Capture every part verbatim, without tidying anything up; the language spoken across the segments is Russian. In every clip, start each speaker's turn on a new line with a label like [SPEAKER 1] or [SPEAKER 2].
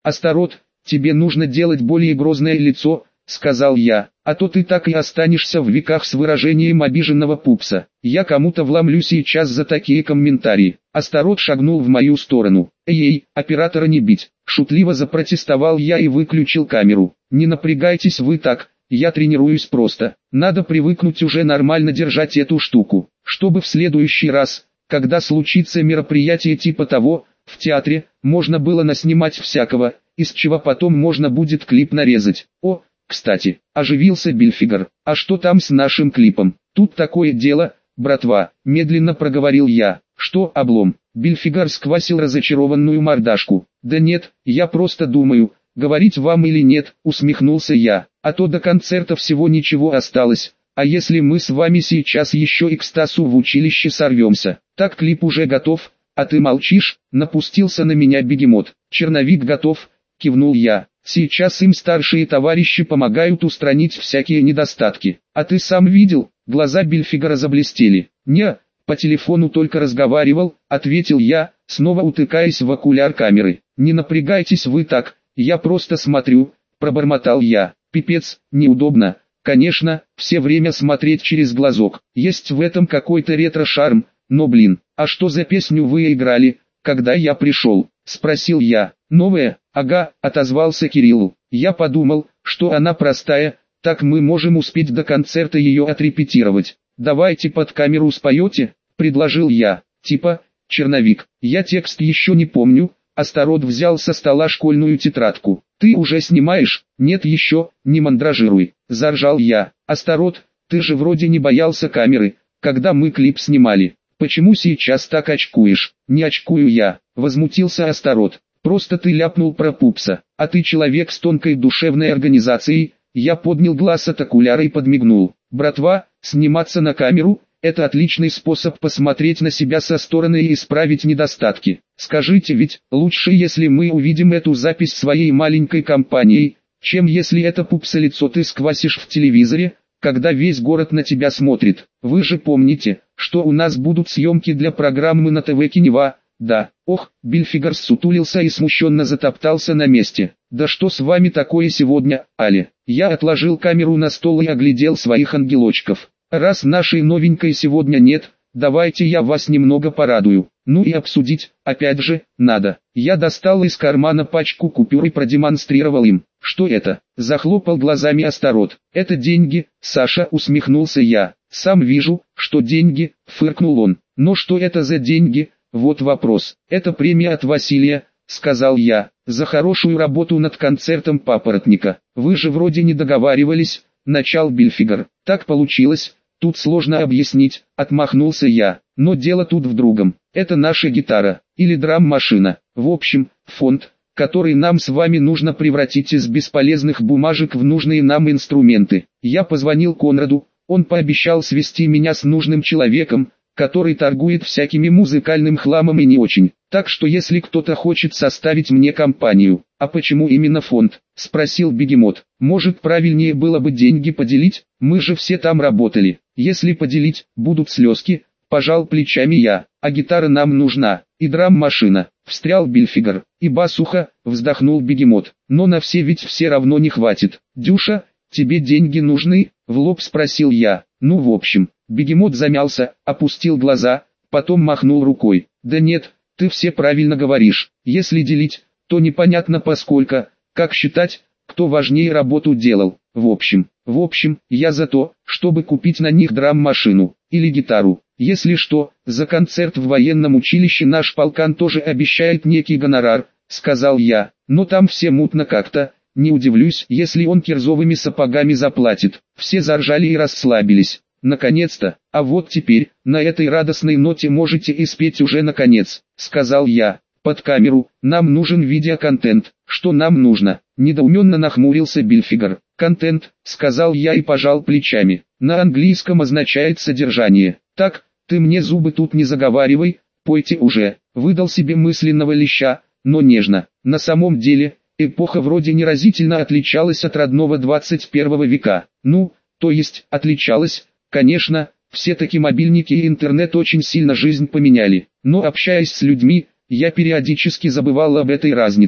[SPEAKER 1] Астарот, тебе нужно делать более грозное лицо, сказал я, а то ты так и останешься в веках с выражением обиженного пупса. Я кому-то вломлю сейчас за такие комментарии. Астарот шагнул в мою сторону. Эй, оператора не бить, шутливо запротестовал я и выключил камеру. Не напрягайтесь вы так, я тренируюсь просто. Надо привыкнуть уже нормально держать эту штуку, чтобы в следующий раз, когда случится мероприятие типа того, в театре, можно было наснимать всякого, из чего потом можно будет клип нарезать. О, кстати, оживился Бильфигер. А что там с нашим клипом? Тут такое дело, братва, медленно проговорил я. Что, облом? Бильфигер сквасил разочарованную мордашку. Да нет, я просто думаю, говорить вам или нет, усмехнулся я. А то до концерта всего ничего осталось. А если мы с вами сейчас еще и к Стасу в училище сорвемся? Так клип уже готов, а ты молчишь, напустился на меня бегемот. Черновик готов, кивнул я. Сейчас им старшие товарищи помогают устранить всякие недостатки. А ты сам видел? Глаза Бильфигера заблестели. Не, по телефону только разговаривал, ответил я, снова утыкаясь в окуляр камеры. Не напрягайтесь вы так, я просто смотрю, пробормотал я. Пипец, неудобно. Конечно, все время смотреть через глазок. Есть в этом какой-то ретро-шарм, но блин, а что за песню вы играли, когда я пришел? Спросил я. Новая? Ага, отозвался Кирилл. Я подумал, что она простая, так мы можем успеть до концерта ее отрепетировать. Давайте под камеру споете, предложил я. Типа, черновик. Я текст еще не помню. Астарот взял со стола школьную тетрадку. Ты уже снимаешь? Нет еще, не мандражируй, заржал я. Астарот, ты же вроде не боялся камеры, когда мы клип снимали. Почему сейчас так очкуешь? Не очкую я, возмутился Астарот. Просто ты ляпнул про пупса, а ты человек с тонкой душевной организацией. Я поднял глаз от окуляра и подмигнул. Братва, сниматься на камеру – это отличный способ посмотреть на себя со стороны и исправить недостатки. Скажите, ведь лучше, если мы увидим эту запись своей маленькой компанией, чем если это пупсолицо ты сквасишь в телевизоре, когда весь город на тебя смотрит. Вы же помните, что у нас будут съемки для программы на ТВ Кинева. Да, ох, Бильфигер сутулился и смущенно затоптался на месте. Да что с вами такое сегодня, Али? Я отложил камеру на стол и оглядел своих ангелочков. Раз нашей новенькой сегодня нет, давайте я вас немного порадую. Ну и обсудить, опять же, надо. Я достал из кармана пачку купюр и продемонстрировал им. Что это? Захлопал глазами Астарот. Это деньги, Саша, усмехнулся я. Сам вижу, что деньги, фыркнул он. Но что это за деньги? Вот вопрос. Это премия от Василия, сказал я, за хорошую работу над концертом Папоротника. Вы же вроде не договаривались, начал Бильфигер. Так получилось, тут сложно объяснить, отмахнулся я. Но дело тут в другом. Это наша гитара, или драм-машина. В общем, фонд, который нам с вами нужно превратить из бесполезных бумажек в нужные нам инструменты. Я позвонил Конраду, он пообещал свести меня с нужным человеком, который торгует всякими музыкальным хламом и не очень. Так что если кто-то хочет составить мне компанию, а почему именно фонд, спросил бегемот. Может, правильнее было бы деньги поделить, мы же все там работали. Если поделить, будут слезки, пожал плечами я, а гитара нам нужна, и драм-машина, встрял Бильфигер, и басуха, вздохнул бегемот. Но на все ведь все равно не хватит. Дюша, тебе деньги нужны? В лоб спросил я. Ну в общем, бегемот замялся, опустил глаза, потом махнул рукой. Да нет, ты все правильно говоришь. Если делить, то непонятно поскольку, как считать, кто важнее работу делал. В общем, в общем, я за то, чтобы купить на них драм-машину, или гитару. Если что, за концерт в военном училище наш полкан тоже обещает некий гонорар, сказал я. Но там все мутно как-то. Не удивлюсь, если он кирзовыми сапогами заплатит. Все заржали и расслабились. Наконец-то, а вот теперь, на этой радостной ноте можете и спеть уже наконец, сказал я. Под камеру, нам нужен видеоконтент. Что нам нужно? Недоуменно нахмурился Бильфигер. Контент, сказал я и пожал плечами. На английском означает содержание. Так, ты мне зубы тут не заговаривай, пойте уже. Выдал себе мысленного леща, но нежно. На самом деле, эпоха вроде не разительно отличалась от родного двадцать первого века. Ну, то есть, отличалась, конечно, все-таки мобильники и интернет очень сильно жизнь поменяли. Но общаясь с людьми, я периодически забывал об этой разнице.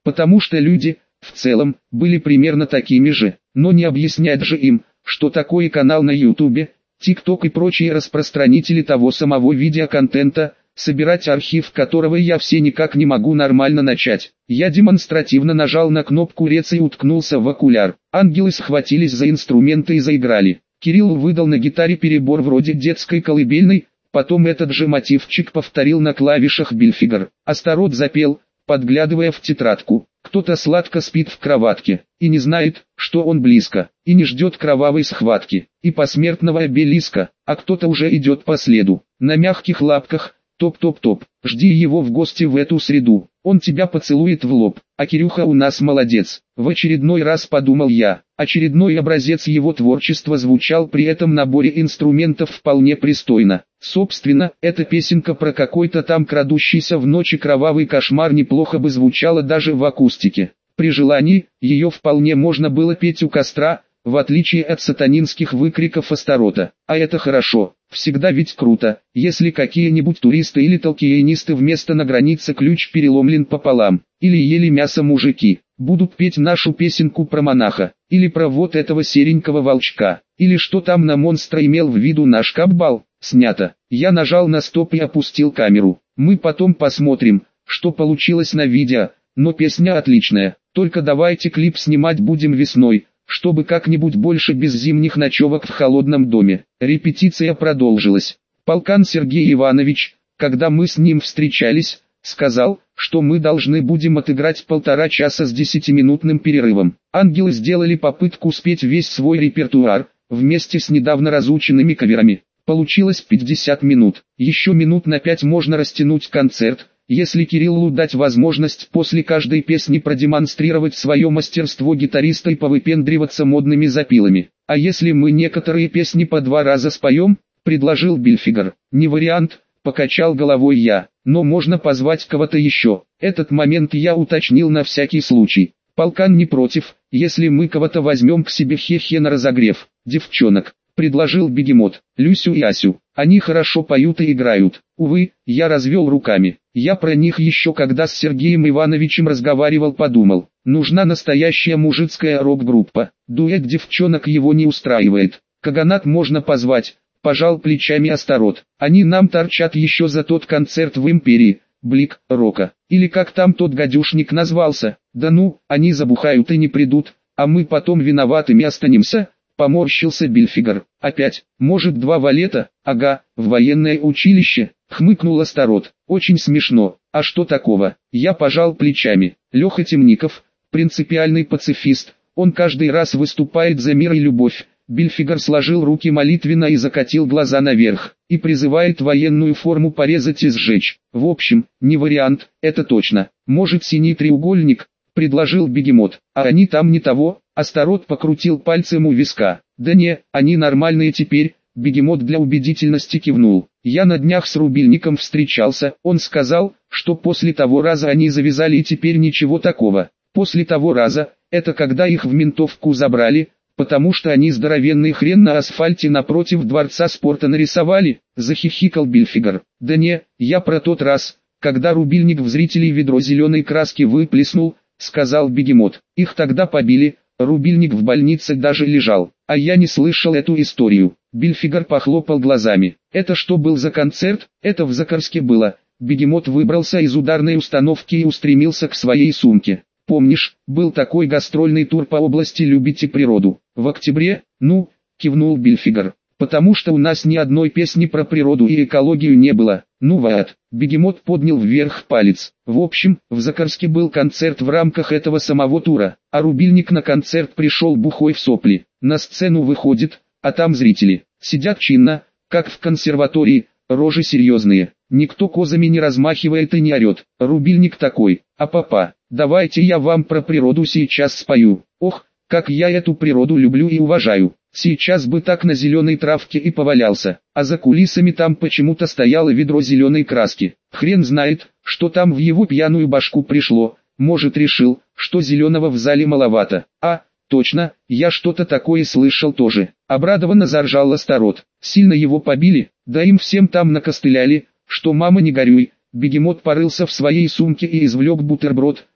[SPEAKER 1] потому что люди, в целом, были примерно такими же, но не объяснять же им, что такое канал на ютубе, тикток и прочие распространители того самого видеоконтента, собирать архив которого я все никак не могу нормально начать. Я демонстративно нажал на кнопку рец и уткнулся в окуляр. Ангелы схватились за инструменты и заиграли. Кирилл выдал на гитаре перебор вроде детской колыбельной, потом этот же мотивчик повторил на клавишах Бильфигер. Астарот запел, подглядывая в тетрадку. Кто-то сладко спит в кроватке, и не знает, что он близко, и не ждет кровавой схватки, и посмертного обелиска, а кто-то уже идет по следу, на мягких лапках, топ-топ-топ, жди его в гости в эту среду, он тебя поцелует в лоб, а Кирюха у нас молодец. В очередной раз подумал я, очередной образец его творчества звучал при этом наборе инструментов вполне пристойно. Собственно, эта песенка про какой-то там крадущийся в ночи кровавый кошмар неплохо бы звучала даже в акустике. При желании, ее вполне можно было петь у костра, в отличие от сатанинских выкриков Астарота. А это хорошо, всегда ведь круто, если какие-нибудь туристы или толкиенисты вместо на границе ключ переломлен пополам, или ели мясо мужики, будут петь нашу песенку про монаха, или про вот этого серенького волчка, или что там на монстра имел в виду наш каббал. Снято. Я нажал на стоп и опустил камеру. Мы потом посмотрим, что получилось на видео, но песня отличная, только давайте клип снимать будем весной, чтобы как-нибудь больше без зимних ночевок в холодном доме. Репетиция продолжилась. Полкан Сергей Иванович, когда мы с ним встречались, сказал, что мы должны будем отыграть полтора часа с десятиминутным перерывом. Ангелы сделали попытку спеть весь свой репертуар, вместе с недавно разученными каверами. Получилось пятьдесят минут. Еще минут на пять можно растянуть концерт, если Кириллу дать возможность после каждой песни продемонстрировать свое мастерство гитариста и повыпендриваться модными запилами. А если мы некоторые песни по два раза споем, предложил Бильфигер. Не вариант, покачал головой я, но можно позвать кого-то еще. Этот момент я уточнил на всякий случай. Полкан не против, если мы кого-то возьмем к себе хе-хе на разогрев. Девчонок, предложил Бегемот, Люсю и Асю. Они хорошо поют и играют. Увы, я развел руками. Я про них еще когда с Сергеем Ивановичем разговаривал подумал. Нужна настоящая мужицкая рок-группа. Дуэт девчонок его не устраивает. Каганат можно позвать, пожал плечами Астарот. Они нам торчат еще за тот концерт в Империи. Блик, рока. Или как там тот гадюшник назвался. Да ну, они забухают и не придут, а мы потом виноватыми останемся. Поморщился Бильфигер. Опять, может два валета? Ага, в военное училище, хмыкнул Астарот. Очень смешно. А что такого? Я пожал плечами. Леха Темников, принципиальный пацифист, он каждый раз выступает за мир и любовь. Бильфигер сложил руки молитвенно и закатил глаза наверх, и призывает военную форму порезать и сжечь. В общем, не вариант, это точно. Может синий треугольник, предложил Бегемот, а они там не того. Астарот покрутил пальцем у виска. Да не, они нормальные теперь. Бегемот для убедительности кивнул. Я на днях с Рубильником встречался, он сказал, что после того раза они завязали и теперь ничего такого. После того раза, это когда их в ментовку забрали, потому что они здоровенный хрен на асфальте напротив дворца спорта нарисовали, захихикал Бильфигер. Да не, я про тот раз, когда Рубильник в зрителей ведро зеленой краски выплеснул, сказал Бегемот. Их тогда побили. Рубильник в больнице даже лежал, а я не слышал эту историю. Бильфигер похлопал глазами. Это что был за концерт? Это в Закарске было. Бегемот выбрался из ударной установки и устремился к своей сумке. Помнишь, был такой гастрольный тур по области «Любите природу»? В октябре? Ну, кивнул Бильфигер. Потому что у нас ни одной песни про природу и экологию не было. Ну вот, Бегемот поднял вверх палец. В общем, в Закарске был концерт в рамках этого самого тура, а Рубильник на концерт пришел бухой в сопли. На сцену выходит, а там зрители. Сидят чинно, как в консерватории, рожи серьезные. Никто козами не размахивает и не орет. Рубильник такой: а папа, давайте я вам про природу сейчас спою. Ох, как я эту природу люблю и уважаю. Сейчас бы так на зеленой травке и повалялся, а за кулисами там почему-то стояло ведро зеленой краски. Хрен знает, что там в его пьяную башку пришло, может решил, что зеленого в зале маловато. А, точно, я что-то такое слышал тоже. Обрадованно заржал Астарот. Сильно его побили, да им всем там накостыляли, что мама не горюй. Бегемот порылся в своей сумке и извлек бутерброд,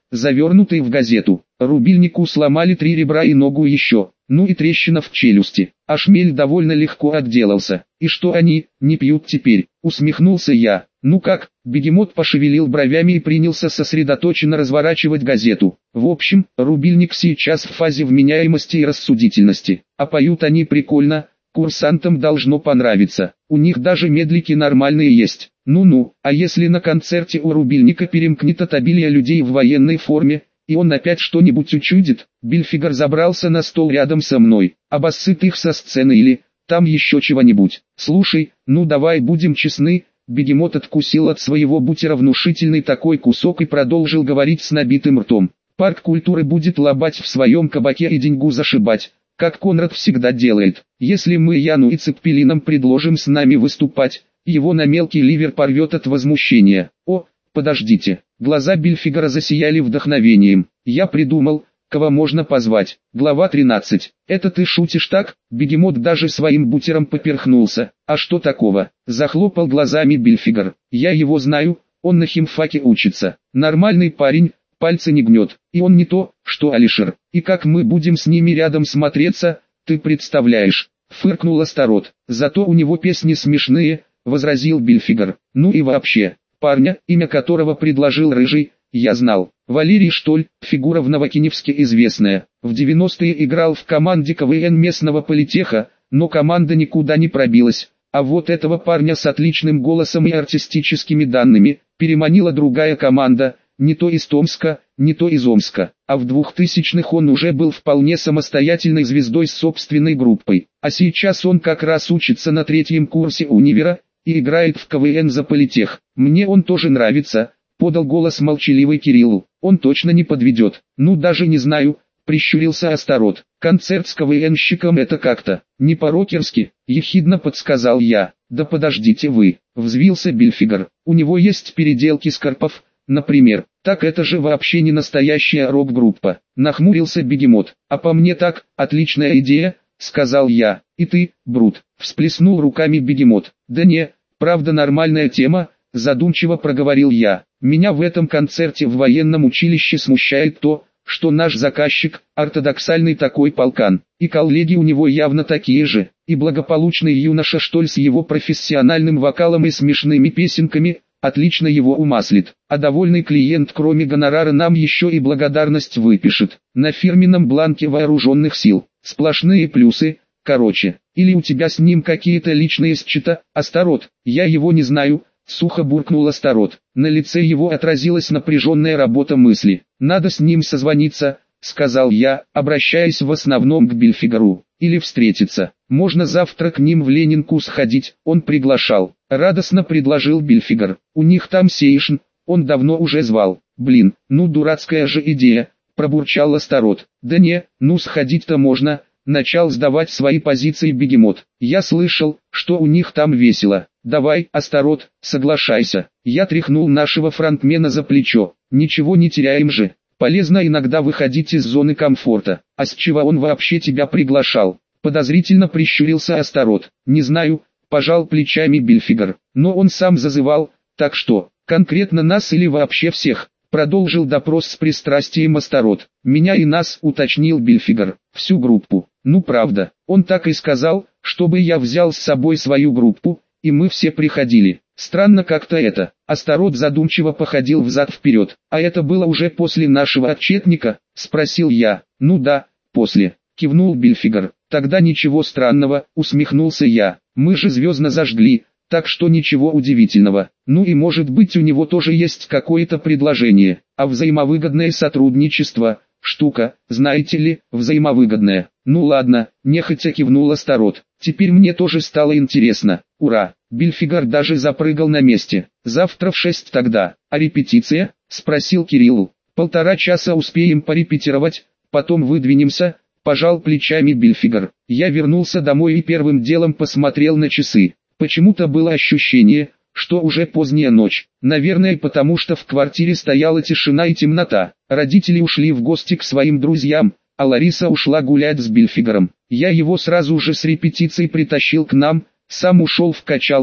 [SPEAKER 1] завернутый в газету. Рубильнику сломали три ребра и ногу еще, ну и трещина в челюсти. А Шмель довольно легко отделался. И что они, не пьют теперь? Усмехнулся я. Ну как? Бегемот пошевелил бровями и принялся сосредоточенно разворачивать газету. В общем, рубильник сейчас в фазе вменяемости и рассудительности. А поют они прикольно, курсантам должно понравиться. У них даже медлики нормальные есть. Ну-ну, а если на концерте у рубильника перемкнет от обилия людей в военной форме, и он опять что-нибудь учудит? Бильфигер забрался на стол рядом со мной. Обоссыт их со сцены или там еще чего-нибудь. Слушай, ну давай будем честны. Бегемот откусил от своего бутера внушительный такой кусок и продолжил говорить с набитым ртом. Парк культуры будет лобать в своем кабаке и деньгу зашибать, как Конрад всегда делает. Если мы Яну и Цеппелинам предложим с нами выступать, его на мелкий ливер порвет от возмущения. О, подождите. Глаза Бильфигера засияли вдохновением. Я придумал, кого можно позвать. Глава тринадцать. Это ты шутишь так? Бегемот даже своим бутером поперхнулся. А что такого? Захлопал глазами Бильфигер. Я его знаю, он на химфаке учится. Нормальный парень, пальцы не гнет. И он не то, что Алишер. И как мы будем с ними рядом смотреться, ты представляешь? Фыркнул Астарот. Зато у него песни смешные, возразил Бильфигер. Ну и вообще, парня, имя которого предложил Рыжий, я знал. Валерий Штоль, фигура в Новокиневске известная. В девяностые играл в команде КВН местного политеха, но команда никуда не пробилась. А вот этого парня с отличным голосом и артистическими данными переманила другая команда, не то из Томска, не то из Омска. А в двухтысячных он уже был вполне самостоятельной звездой с собственной группой. А сейчас он как раз учится на третьем курсе универа и играет в КВН за политех. Мне он тоже нравится, подал голос молчаливый Кириллу. Он точно не подведет. Ну даже не знаю, прищурился Астарот. Концерт с КВНщиком это как-то не по-рокерски, ехидно подсказал я. Да подождите вы, взвился Бильфигер. У него есть переделки скарпов, например. Так это же вообще не настоящая рок-группа. Нахмурился Бегемот. А по мне так, отличная идея, сказал я. И ты, Брут, всплеснул руками Бегемот. Да не, правда нормальная тема, задумчиво проговорил я. Меня в этом концерте в военном училище смущает то, что наш заказчик, ортодоксальный такой полкан, и коллеги у него явно такие же, и благополучный юноша Штоль с его профессиональным вокалом и смешными песенками, отлично его умаслит, а довольный клиент кроме гонорара нам еще и благодарность выпишет, на фирменном бланке вооруженных сил, сплошные плюсы, короче, или у тебя с ним какие-то личные счета, Астарот, я его не знаю. Сухо буркнул Астарот. На лице его отразилась напряженная работа мысли. «Надо с ним созвониться», — сказал я, обращаясь в основном к Бильфигеру. «Или встретиться. Можно завтра к ним в Ленинку сходить», — он приглашал. Радостно предложил Бильфигер. «У них там сейшн, он давно уже звал». «Блин, ну дурацкая же идея», — пробурчал Астарот. «Да не, ну сходить-то можно», — начал сдавать свои позиции Бегемот. «Я слышал, что у них там весело». «Давай, Астарот, соглашайся». Я тряхнул нашего фронтмена за плечо. «Ничего не теряем же. Полезно иногда выходить из зоны комфорта. А с чего он вообще тебя приглашал?» Подозрительно прищурился Астарот. «Не знаю», пожал плечами Бильфигер. «Но он сам зазывал, так что, конкретно нас или вообще всех?» Продолжил допрос с пристрастием Астарот. «Меня и нас», уточнил Бильфигер. «Всю группу». «Ну правда, он так и сказал, чтобы я взял с собой свою группу, и мы все приходили. Странно как-то это». Астарот задумчиво походил взад-вперед. «А это было уже после нашего отчетника?» — спросил я. «Ну да, после», — кивнул Бильфигер. «Тогда ничего странного», — усмехнулся я. «Мы же звездно зажгли, так что ничего удивительного. Ну и может быть у него тоже есть какое-то предложение. А взаимовыгодное сотрудничество, штука, знаете ли, взаимовыгодная». «Ну ладно», — нехотя кивнул Астарот. «Теперь мне тоже стало интересно. Ура!» Бильфигер даже запрыгал на месте. «Завтра в шесть тогда. А репетиция?» — спросил Кирилл. «Полтора часа успеем порепетировать, потом выдвинемся», — пожал плечами Бильфигер. Я вернулся домой и первым делом посмотрел на часы. Почему-то было ощущение, что уже поздняя ночь. Наверное, потому что в квартире стояла тишина и темнота. Родители ушли в гости к своим друзьям, а Лариса ушла гулять с Бильфигером. Я его сразу же с репетицией притащил к нам, сам ушел в качалку,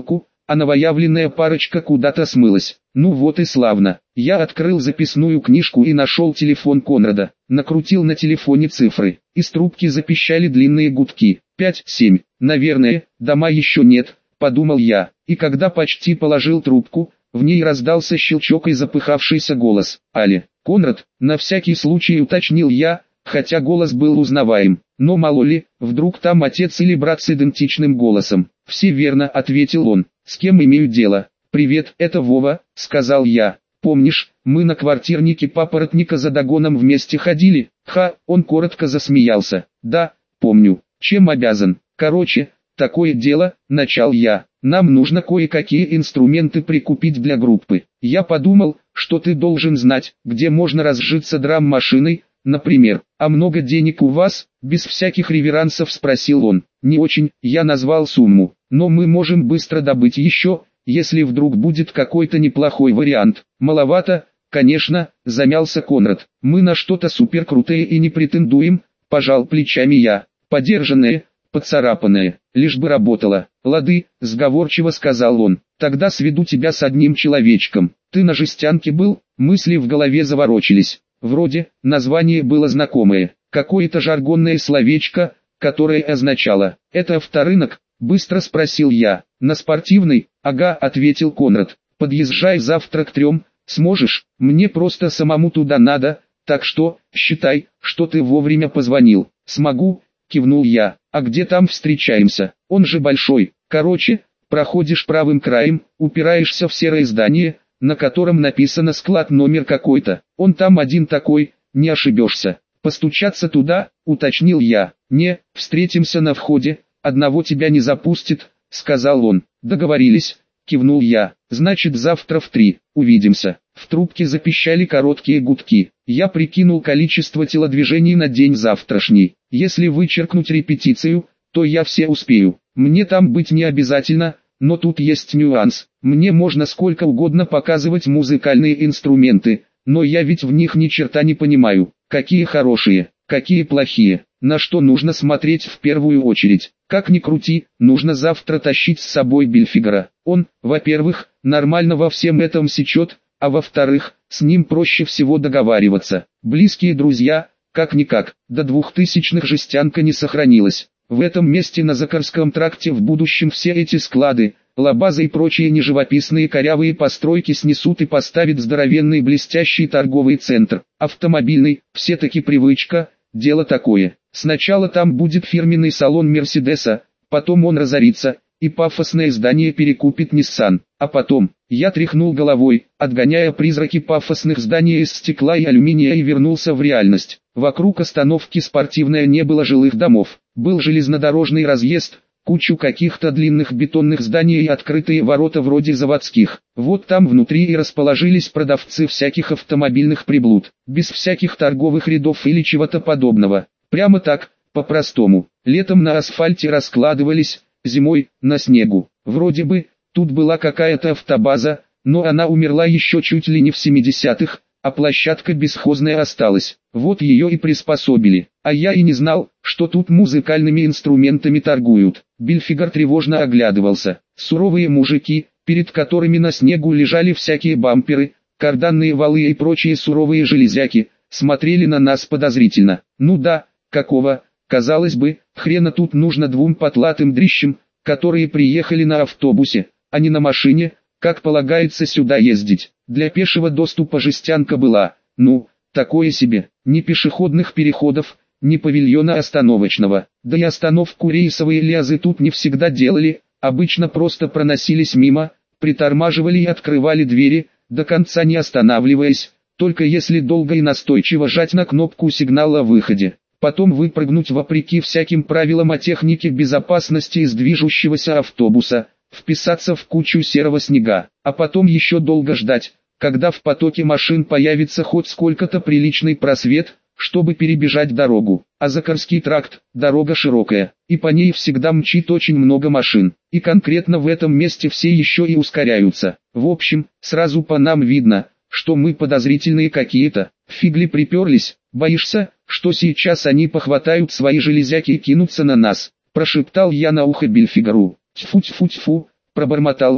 [SPEAKER 1] а новоявленная парочка куда-то смылась. Ну вот и славно. Я открыл записную книжку и нашел телефон Конрада. Накрутил на телефоне цифры. Из трубки запищали длинные гудки. Пять, семь. Наверное, дома еще нет, подумал я. И когда почти положил трубку, в ней раздался щелчок и запыхавшийся голос. «Али, Конрад», на всякий случай уточнил я, хотя голос был узнаваем. Но мало ли, вдруг там отец или брат с идентичным голосом. «Все верно», ответил он. «С кем имею дело?» «Привет, это Вова», сказал я. «Помнишь, мы на квартирнике папоротника за догоном вместе ходили?» Ха, он коротко засмеялся. «Да, помню. Чем обязан?» «Короче, такое дело», начал я. «Нам нужно кое-какие инструменты прикупить для группы. Я подумал, что ты должен знать, где можно разжиться драм-машиной, например. А много денег у вас?» Без всяких реверансов спросил он. «Не очень», я назвал сумму. «Но мы можем быстро добыть еще, если вдруг будет какой-то неплохой вариант». «Маловато, конечно», замялся Конрад. «Мы на что-то суперкрутое и не претендуем», пожал плечами я. «Подержанное, поцарапанное, лишь бы работало». «Лады», сговорчиво сказал он. «Тогда сведу тебя с одним человечком. Ты на жестянке был?» Мысли в голове заворочились. Вроде, название было знакомое. Какое-то жаргонное словечко, которое означало «это авторынок?» Быстро спросил я. «На спортивный?» «Ага», ответил Конрад. «Подъезжай завтра к трем, сможешь? Мне просто самому туда надо, так что, считай, что ты вовремя позвонил». «Смогу», кивнул я. «А где там встречаемся? Он же большой». «Короче, проходишь правым краем, упираешься в серое здание, на котором написано склад номер какой-то. Он там один такой, не ошибешься». «Постучаться туда?» уточнил я. «Не, встретимся на входе, одного тебя не запустит», сказал он. «Договорились», кивнул я. «Значит завтра в три, увидимся». В трубке запищали короткие гудки. Я прикинул количество телодвижений на день завтрашний. Если вычеркнуть репетицию, то я все успею. Мне там быть не обязательно, но тут есть нюанс. Мне можно сколько угодно показывать музыкальные инструменты, но я ведь в них ни черта не понимаю. Какие хорошие, какие плохие, на что нужно смотреть в первую очередь. Как ни крути, нужно завтра тащить с собой Бильфигера. Он, во-первых, нормально во всем этом сечет, а во-вторых, с ним проще всего договариваться. Близкие друзья, как-никак, до двухтысячных жестянка не сохранилась. В этом месте на Закарском тракте в будущем все эти склады, лабазы и прочие неживописные корявые постройки снесут и поставят здоровенный блестящий торговый центр. Автомобильный, все-таки привычка, дело такое. Сначала там будет фирменный салон Мерседеса, потом он разорится, и пафосное здание перекупит Ниссан. А потом, я тряхнул головой, отгоняя призраки пафосных зданий из стекла и алюминия, и вернулся в реальность. Вокруг остановки спортивная не было жилых домов, был железнодорожный разъезд, кучу каких-то длинных бетонных зданий и открытые ворота вроде заводских. Вот там внутри и расположились продавцы всяких автомобильных приблуд, без всяких торговых рядов или чего-то подобного. Прямо так, по-простому. Летом на асфальте раскладывались, зимой на снегу. Вроде бы, тут была какая-то автобаза, но она умерла еще чуть ли не в семидесятых, а площадка бесхозная осталась. Вот ее и приспособили. А я и не знал, что тут музыкальными инструментами торгуют. Бильфигер тревожно оглядывался. Суровые мужики, перед которыми на снегу лежали всякие бамперы, карданные валы и прочие суровые железяки, смотрели на нас подозрительно. Ну да, какого, казалось бы, хрена тут нужно двум потлатым дрищам, которые приехали на автобусе, а не на машине, как полагается сюда ездить. Для пешего доступа жестянка была, ну, такое себе, ни пешеходных переходов, ни павильона остановочного. Да и остановку рейсовые лязы тут не всегда делали, обычно просто проносились мимо, притормаживали и открывали двери, до конца не останавливаясь, только если долго и настойчиво жать на кнопку сигнала о выходе. Потом выпрыгнуть вопреки всяким правилам о технике безопасности из движущегося автобуса, вписаться в кучу серого снега, а потом еще долго ждать, когда в потоке машин появится хоть сколько-то приличный просвет, чтобы перебежать дорогу. А Закарский тракт, дорога широкая, и по ней всегда мчит очень много машин, и конкретно в этом месте все еще и ускоряются. В общем, сразу по нам видно, что мы подозрительные какие-то. Фигли приперлись, боишься, что сейчас они похватают свои железяки и кинутся на нас? Прошептал я на ухо Бильфигеру. «Тьфу-тьфу-тьфу», пробормотал он,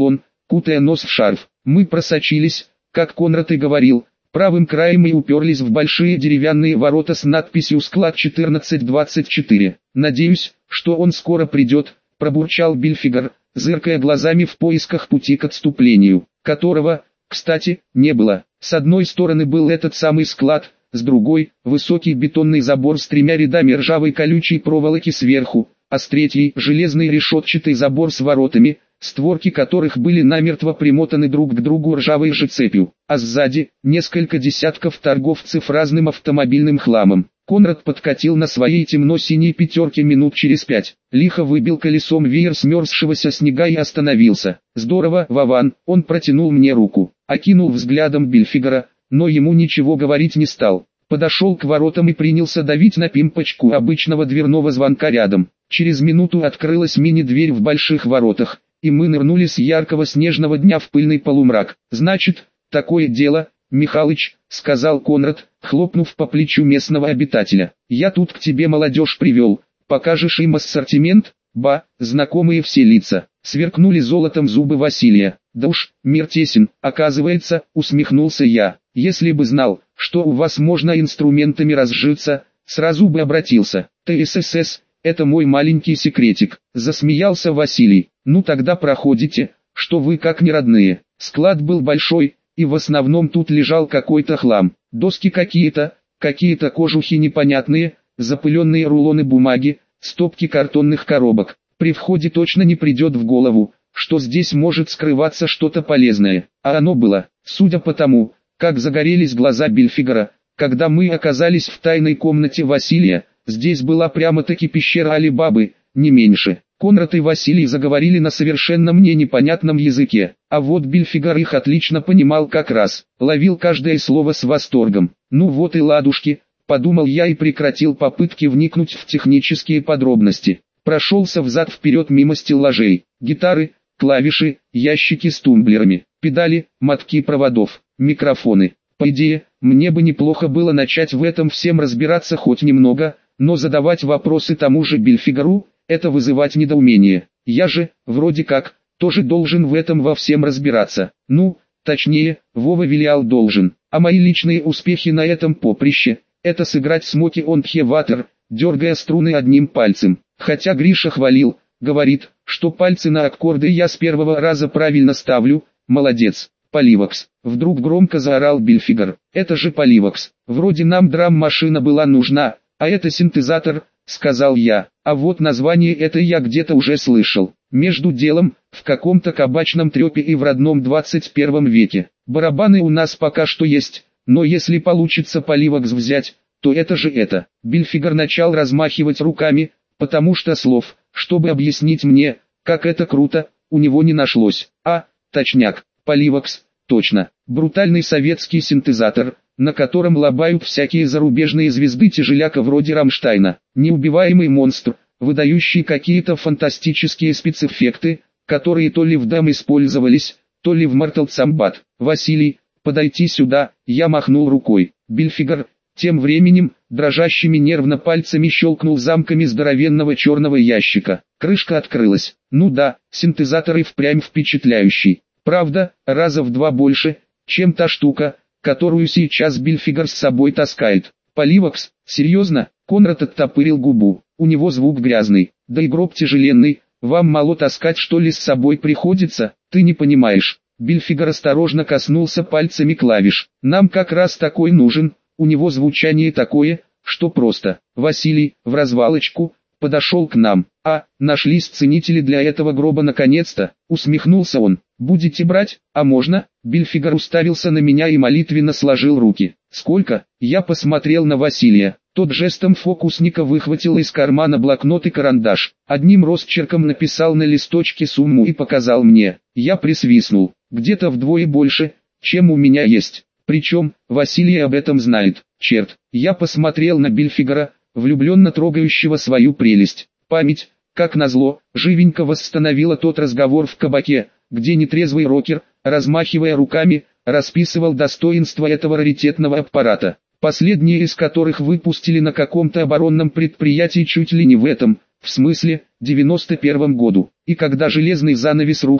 [SPEAKER 1] кутая нос в шарф. Мы просочились, как Конрад и говорил, правым краем и уперлись в большие деревянные ворота с надписью «Склад четырнадцать двадцать четыре». «Надеюсь, что он скоро придет», — пробурчал Бильфигер, зыркая глазами в поисках пути к отступлению, которого, кстати, не было. С одной стороны был этот самый склад, с другой — высокий бетонный забор с тремя рядами ржавой колючей проволоки сверху, а с третьей — железный решетчатый забор с воротами, створки которых были намертво примотаны друг к другу ржавой же цепью, а сзади — несколько десятков торговцев разным автомобильным хламом. Конрад подкатил на своей темно-синей пятерке минут через пять, лихо выбил колесом веер смерзшегося снега и остановился. «Здорово, Вован!» Он протянул мне руку, окинул взглядом Бильфигера, но ему ничего говорить не стал. Подошел к воротам и принялся давить на пимпочку обычного дверного звонка рядом. Через минуту открылась мини-дверь в больших воротах, и мы нырнули с яркого снежного дня в пыльный полумрак. «Значит, такое дело, Михалыч», — сказал Конрад, хлопнув по плечу местного обитателя. «Я тут к тебе молодежь привел, покажешь им ассортимент?» «Ба, знакомые все лица», — сверкнули золотом зубы Василия. «Да уж, мир тесен, оказывается», — усмехнулся я. «Если бы знал, что у вас можно инструментами разжиться, сразу бы обратился». «ТССС, это мой маленький секретик», — засмеялся Василий. «Ну тогда проходите, что вы как не родные». Склад был большой, и в основном тут лежал какой-то хлам. Доски какие-то, какие-то кожухи непонятные, запыленные рулоны бумаги, стопки картонных коробок. При входе точно не придет в голову, что здесь может скрываться что-то полезное. А оно было, судя по тому, как загорелись глаза Бильфигера, когда мы оказались в тайной комнате Василия. Здесь была прямо-таки пещера Али-Бабы, не меньше. Конрад и Василий заговорили на совершенно мне непонятном языке, а вот Бильфигер их отлично понимал как раз, ловил каждое слово с восторгом. «Ну вот и ладушки», — подумал я и прекратил попытки вникнуть в технические подробности. Прошелся взад-вперед мимо стеллажей, гитары, клавиши, ящики с тумблерами, педали, мотки проводов, микрофоны. По идее, мне бы неплохо было начать в этом всем разбираться хоть немного, но задавать вопросы тому же Бильфигеру — это вызывать недоумение. Я же, вроде как, тоже должен в этом во всем разбираться. Ну, точнее, Вова Вилиал должен. А мои личные успехи на этом поприще — это сыграть Смоки он Тхе Ватер, дергая струны одним пальцем. Хотя Гриша хвалил, говорит, что пальцы на аккорды я с первого раза правильно ставлю. Молодец. Поливокс. Вдруг громко заорал Бильфигер. Это же Поливокс. Вроде нам драм-машина была нужна, а это синтезатор, сказал я. А вот название это я где-то уже слышал. Между делом, в каком-то кабачном трепе и в родном двадцать первом веке. Барабаны у нас пока что есть, но если получится Поливокс взять, то это же это. Бильфигер начал размахивать руками, потому что слов, чтобы объяснить мне, как это круто, у него не нашлось. А, точняк, Поливокс, точно, брутальный советский синтезатор, на котором лобают всякие зарубежные звезды тяжеляка вроде Рамштайна. Неубиваемый монстр, выдающий какие-то фантастические спецэффекты, которые то ли в Дам использовались, то ли в Mortal Kombat. «Василий, подойти сюда», я махнул рукой. Бильфигер, тем временем, дрожащими нервно пальцами щелкнул замками здоровенного черного ящика. Крышка открылась. Ну да, синтезатор и впрямь впечатляющий. Правда, раза в два больше, чем та штука, которую сейчас Бильфигер с собой таскает. Поливокс, серьезно? Конрад оттопырил губу. У него звук грязный, да и гроб тяжеленный. Вам мало таскать что ли с собой приходится? Ты не понимаешь. Бильфигер осторожно коснулся пальцами клавиш. Нам как раз такой нужен. У него звучание такое, что просто. Василий, в развалочку, подошел к нам. А, нашлись ценители для этого гроба наконец-то, усмехнулся он. Будете брать, а можно? Бильфигер уставился на меня и молитвенно сложил руки. Сколько? Я посмотрел на Василия. Тот жестом фокусника выхватил из кармана блокнот и карандаш. Одним росчерком написал на листочке сумму и показал мне. Я присвистнул. Где-то вдвое больше, чем у меня есть. Причем, Василий об этом знает. Черт, я посмотрел на Бильфигера, влюбленно трогающего свою прелесть. Память, как назло, живенько восстановила тот разговор в кабаке, где нетрезвый рокер, размахивая руками, расписывал достоинства этого раритетного аппарата. Последние из которых выпустили на каком-то оборонном предприятии чуть ли не в этом, в смысле, девяносто первом году. И когда железный занавес рухнул,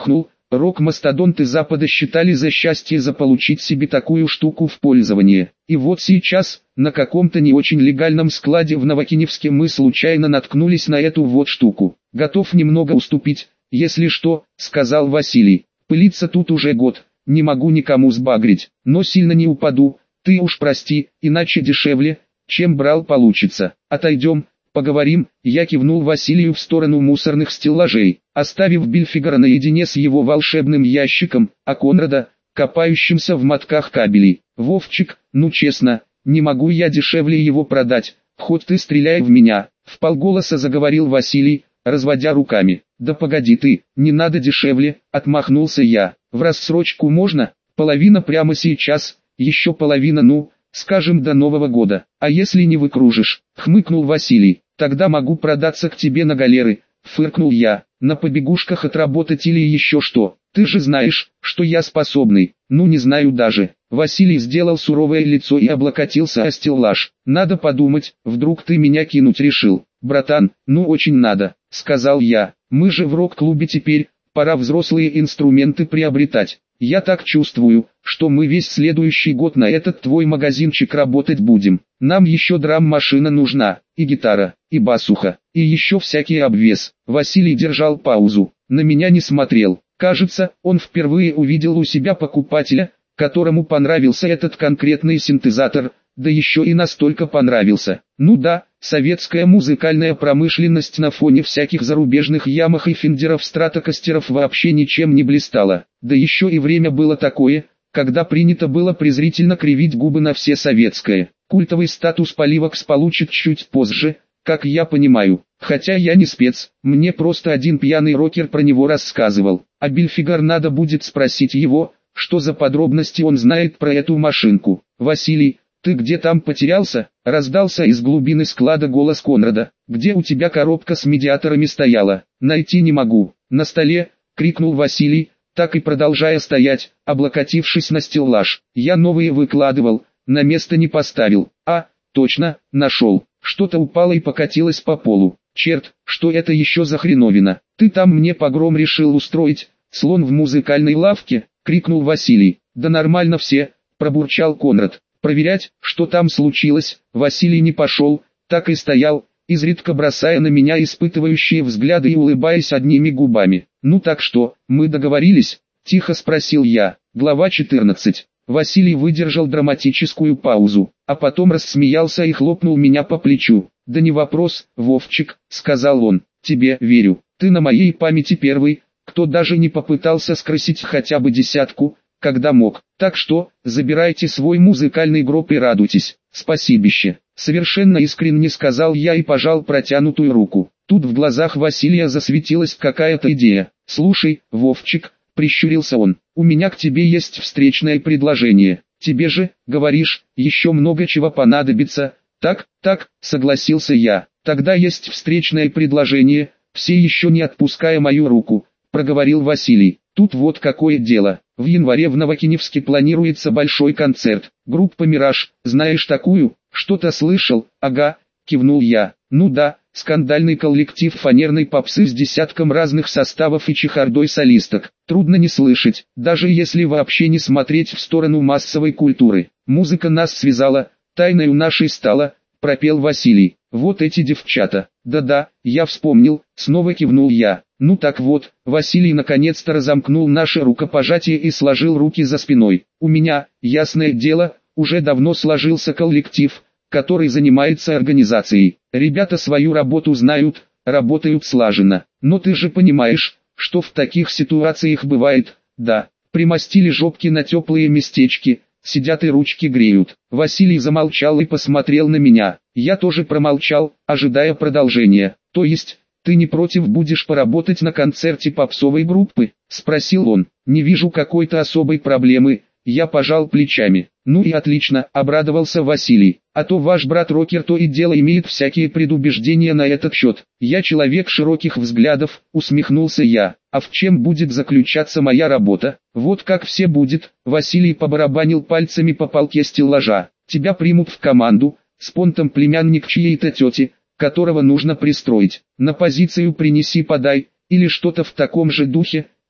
[SPEAKER 1] Рок-мастодонты Запада считали за счастье заполучить себе такую штуку в пользование. И вот сейчас, на каком-то не очень легальном складе в Новокиневске мы случайно наткнулись на эту вот штуку. Готов немного уступить, если что, сказал Василий. Пылиться тут уже год, не могу никому сбагрить, но сильно не упаду, ты уж прости, иначе дешевле, чем брал получится. Отойдем, поговорим. Я кивнул Василию в сторону мусорных стеллажей, оставив Бильфигора наедине с его волшебным ящиком, а Конрада, копающимся в мотках кабелей. Вовчик, ну честно, не могу я дешевле его продать, хоть ты стреляй в меня, вполголоса заговорил Василий, разводя руками. Да погоди ты, не надо дешевле, отмахнулся я. В рассрочку можно, половина прямо сейчас, еще половина, ну, скажем, до Нового года. А если не выкружишь, хмыкнул Василий, тогда могу продаться к тебе на галеры, фыркнул я, на побегушках отработать или еще что. Ты же знаешь, что я способный. Ну не знаю даже. Василий сделал суровое лицо и облокотился о стеллаж. Надо подумать, вдруг ты меня кинуть решил. Братан, ну очень надо, сказал я. Мы же в рок-клубе теперь, пора взрослые инструменты приобретать. Я так чувствую, что мы весь следующий год на этот твой магазинчик работать будем. Нам еще драм-машина нужна, и гитара, и басуха, и еще всякий обвес. Василий держал паузу, на меня не смотрел. Кажется, он впервые увидел у себя покупателя, которому понравился этот конкретный синтезатор, да еще и настолько понравился. Ну да, советская музыкальная промышленность на фоне всяких зарубежных Ямах и Фендеров Стратокастеров вообще ничем не блистала. Да еще и время было такое, когда принято было презрительно кривить губы на все советское. Культовый статус Поливокс получит чуть позже, как я понимаю. Хотя я не спец, мне просто один пьяный рокер про него рассказывал. А Бильфигор надо будет спросить его, что за подробности он знает про эту машинку. Василий, ты где там потерялся? Раздался из глубины склада голос Конрада. Где у тебя коробка с медиаторами стояла? Найти не могу. На столе, крикнул Василий, так и продолжая стоять, облокотившись на стеллаж. Я новые выкладывал, на место не поставил. А, точно, нашел. Что-то упало и покатилось по полу. Черт, что это еще за хреновина? Ты там мне погром решил устроить? Слон в музыкальной лавке? Крикнул Василий. Да нормально все, пробурчал Конрад. Проверять, что там случилось, Василий не пошел, так и стоял, изредка бросая на меня испытывающие взгляды и улыбаясь одними губами. Ну так что, мы договорились? Тихо спросил я. Глава четырнадцать. Василий выдержал драматическую паузу, а потом рассмеялся и хлопнул меня по плечу. «Да не вопрос, Вовчик», — сказал он, — «тебе верю. Ты на моей памяти первый, кто даже не попытался скрасить хотя бы десятку, когда мог. Так что, забирайте свой музыкальный гроб и радуйтесь. Спасибище». Совершенно искренне сказал я и пожал протянутую руку. Тут в глазах Василия засветилась какая-то идея. «Слушай, Вовчик», — прищурился он, — «у меня к тебе есть встречное предложение. Тебе же, говоришь, еще много чего понадобится». «Так, так», — согласился я. «Тогда есть встречное предложение», — все еще не отпуская мою руку, проговорил Василий. «Тут вот какое дело. В январе в Новокиневске планируется большой концерт. Группа «Мираж», знаешь такую?» «Что-то слышал?» «Ага», — кивнул я. «Ну да, скандальный коллектив фанерной попсы с десятком разных составов и чехардой солисток. Трудно не слышать, даже если вообще не смотреть в сторону массовой культуры. Музыка нас связала, тайною нашей стала», — пропел Василий. «Вот эти девчата». «Да-да, я вспомнил», — снова кивнул я. «Ну так вот», Василий наконец-то разомкнул наше рукопожатие и сложил руки за спиной. «У меня, ясное дело, уже давно сложился коллектив, который занимается организацией. Ребята свою работу знают, работают слаженно. Но ты же понимаешь, что в таких ситуациях бывает, да, примостили жопки на теплые местечки, сидят и ручки греют». Василий замолчал и посмотрел на меня. Я тоже промолчал, ожидая продолжения. «То есть, ты не против будешь поработать на концерте попсовой группы?» — спросил он. «Не вижу какой-то особой проблемы». Я пожал плечами. «Ну и отлично», — обрадовался Василий. «А то ваш брат-рокер то и дело имеет всякие предубеждения на этот счет». «Я человек широких взглядов», — усмехнулся я. «А в чем будет заключаться моя работа?» «Вот как все будет», — Василий побарабанил пальцами по полке стеллажа. «Тебя примут в команду, с понтом племянник чьей-то тети, которого нужно пристроить. На позицию принеси-подай, или что-то в таком же духе.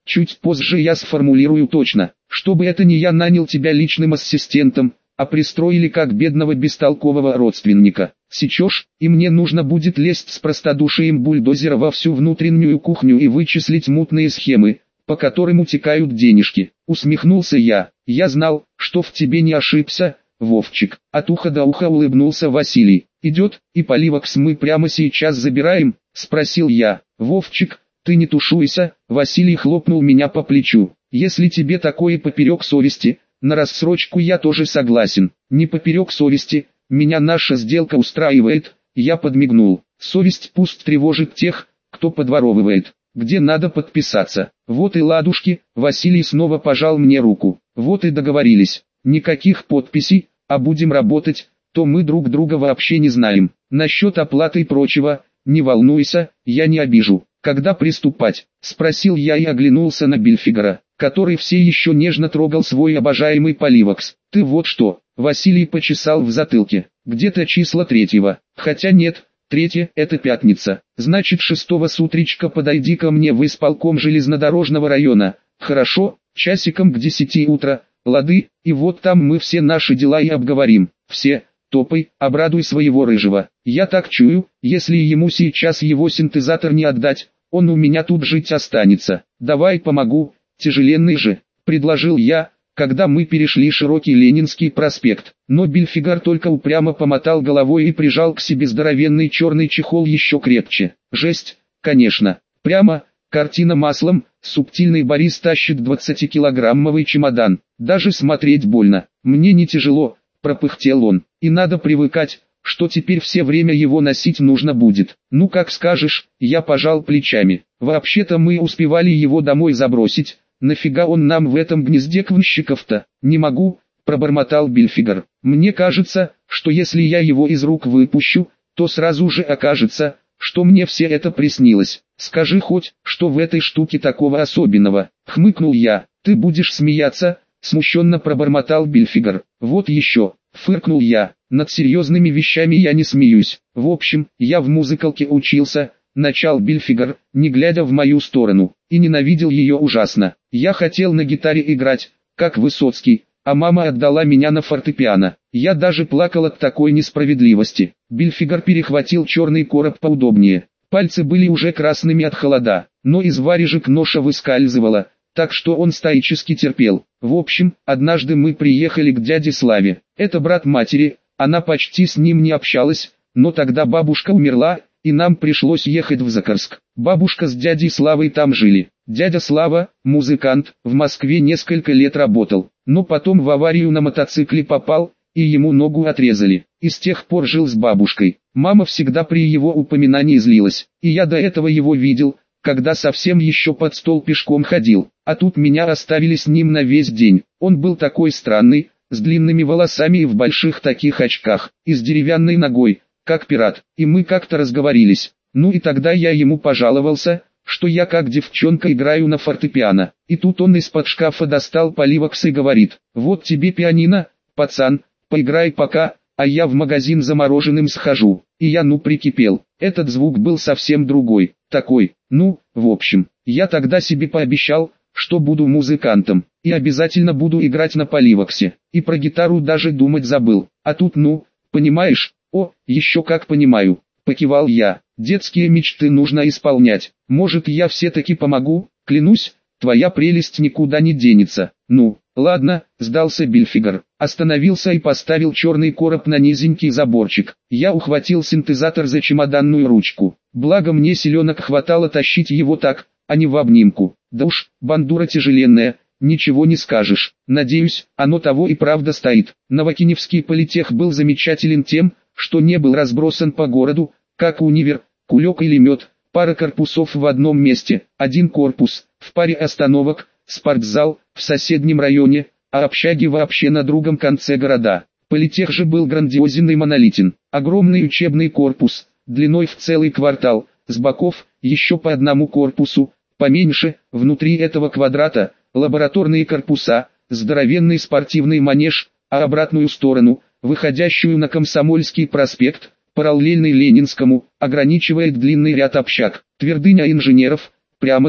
[SPEAKER 1] чуть позже я сформулирую точно, чтобы это не я нанял тебя личным ассистентом, а пристроили как бедного бестолкового родственника. Сечешь, и мне нужно будет лезть с простодушием бульдозера во всю внутреннюю кухню и вычислить мутные схемы, по которым утекают денежки. Усмехнулся я. Я знал, что в тебе не ошибся, Вовчик. От уха до уха улыбнулся Василий. Идет, и поливокс мы прямо сейчас забираем? Спросил я. Вовчик, ты не тушуйся, Василий хлопнул меня по плечу. Если тебе такое поперек совести, на рассрочку я тоже согласен. Не поперек совести, меня наша сделка устраивает, я подмигнул. Совесть пусть тревожит тех, кто подворовывает. Где надо подписаться. Вот и ладушки, Василий снова пожал мне руку. Вот и договорились. Никаких подписей, а будем работать, то мы друг друга вообще не знаем. Насчет оплаты и прочего, не волнуйся, я не обижу. Когда приступать? Спросил я и оглянулся на Бильфигера, который все еще нежно трогал свой обожаемый поливокс. Ты вот что, Василий почесал в затылке. Где-то числа третьего, хотя нет. Третье – это пятница, значит шестого с утречка подойди ко мне в исполком железнодорожного района, хорошо, часиком к десяти утра, лады, и вот там мы все наши дела и обговорим, все, топай, обрадуй своего рыжего, я так чую, если ему сейчас его синтезатор не отдать, он у меня тут жить останется, давай помогу, тяжеленный же, предложил я, когда мы перешли широкий Ленинский проспект, но Бильфигер только упрямо помотал головой и прижал к себе здоровенный черный чехол еще крепче. Жесть, конечно, прямо, картина маслом, субтильный Борис тащит двадцатикилограммовый чемодан, даже смотреть больно, мне не тяжело, пропыхтел он, и надо привыкать, что теперь все время его носить нужно будет. Ну как скажешь, я пожал плечами, вообще-то мы успевали его домой забросить. Нафига он нам в этом гнезде квнщиков-то? Не могу, пробормотал Бильфигер. Мне кажется, что если я его из рук выпущу, то сразу же окажется, что мне все это приснилось. Скажи хоть, что в этой штуке такого особенного? Хмыкнул я. Ты будешь смеяться? Смущенно пробормотал Бильфигер. Вот еще, фыркнул я. Над серьезными вещами я не смеюсь. В общем, я в музыкалке учился. Начал Бильфигер, не глядя в мою сторону, и ненавидел ее ужасно. Я хотел на гитаре играть, как Высоцкий, а мама отдала меня на фортепиано. Я даже плакал от такой несправедливости. Бильфигер перехватил черный короб поудобнее. Пальцы были уже красными от холода, но из варежек ноша выскальзывала, так что он стоически терпел. В общем, однажды мы приехали к дяде Славе. Это брат матери, она почти с ним не общалась, но тогда бабушка умерла, и нам пришлось ехать в Закарск. Бабушка с дядей Славой там жили. Дядя Слава, музыкант, в Москве несколько лет работал, но потом в аварию на мотоцикле попал, и ему ногу отрезали. И с тех пор жил с бабушкой. Мама всегда при его упоминании злилась, и я до этого его видел, когда совсем еще под стол пешком ходил, а тут меня оставили с ним на весь день. Он был такой странный, с длинными волосами и в больших таких очках, и с деревянной ногой, как пират, и мы как-то разговорились. Ну и тогда я ему пожаловался, что я как девчонка играю на фортепиано. И тут он из-под шкафа достал поливокс и говорит: вот тебе пианино, пацан, поиграй пока, а я в магазин за мороженым схожу. И я ну прикипел. Этот звук был совсем другой, такой, ну, в общем, я тогда себе пообещал, что буду музыкантом, и обязательно буду играть на поливоксе. И про гитару даже думать забыл. А тут ну, понимаешь? О, еще как понимаю, покивал я. Детские мечты нужно исполнять. Может, я все-таки помогу? Клянусь, твоя прелесть никуда не денется. Ну, ладно, сдался Бильфигер. Остановился и поставил черный короб на низенький заборчик. Я ухватил синтезатор за чемоданную ручку. Благо мне силенок хватало тащить его так, а не в обнимку. Да уж, бандура тяжеленная, ничего не скажешь. Надеюсь, оно того и правда стоит. Новокиневский политех был замечателен тем, что не был разбросан по городу, как универ, кулек или мед, пара корпусов в одном месте, один корпус, в паре остановок, спортзал, в соседнем районе, а общаги вообще на другом конце города. Политех же был грандиозен и монолитен, огромный учебный корпус, длиной в целый квартал, с боков, еще по одному корпусу, поменьше, внутри этого квадрата, лабораторные корпуса, здоровенный спортивный манеж, а обратную сторону, выходящую на Комсомольский проспект, параллельный Ленинскому, ограничивает длинный ряд общаг, твердыня инженеров, прямо-таки.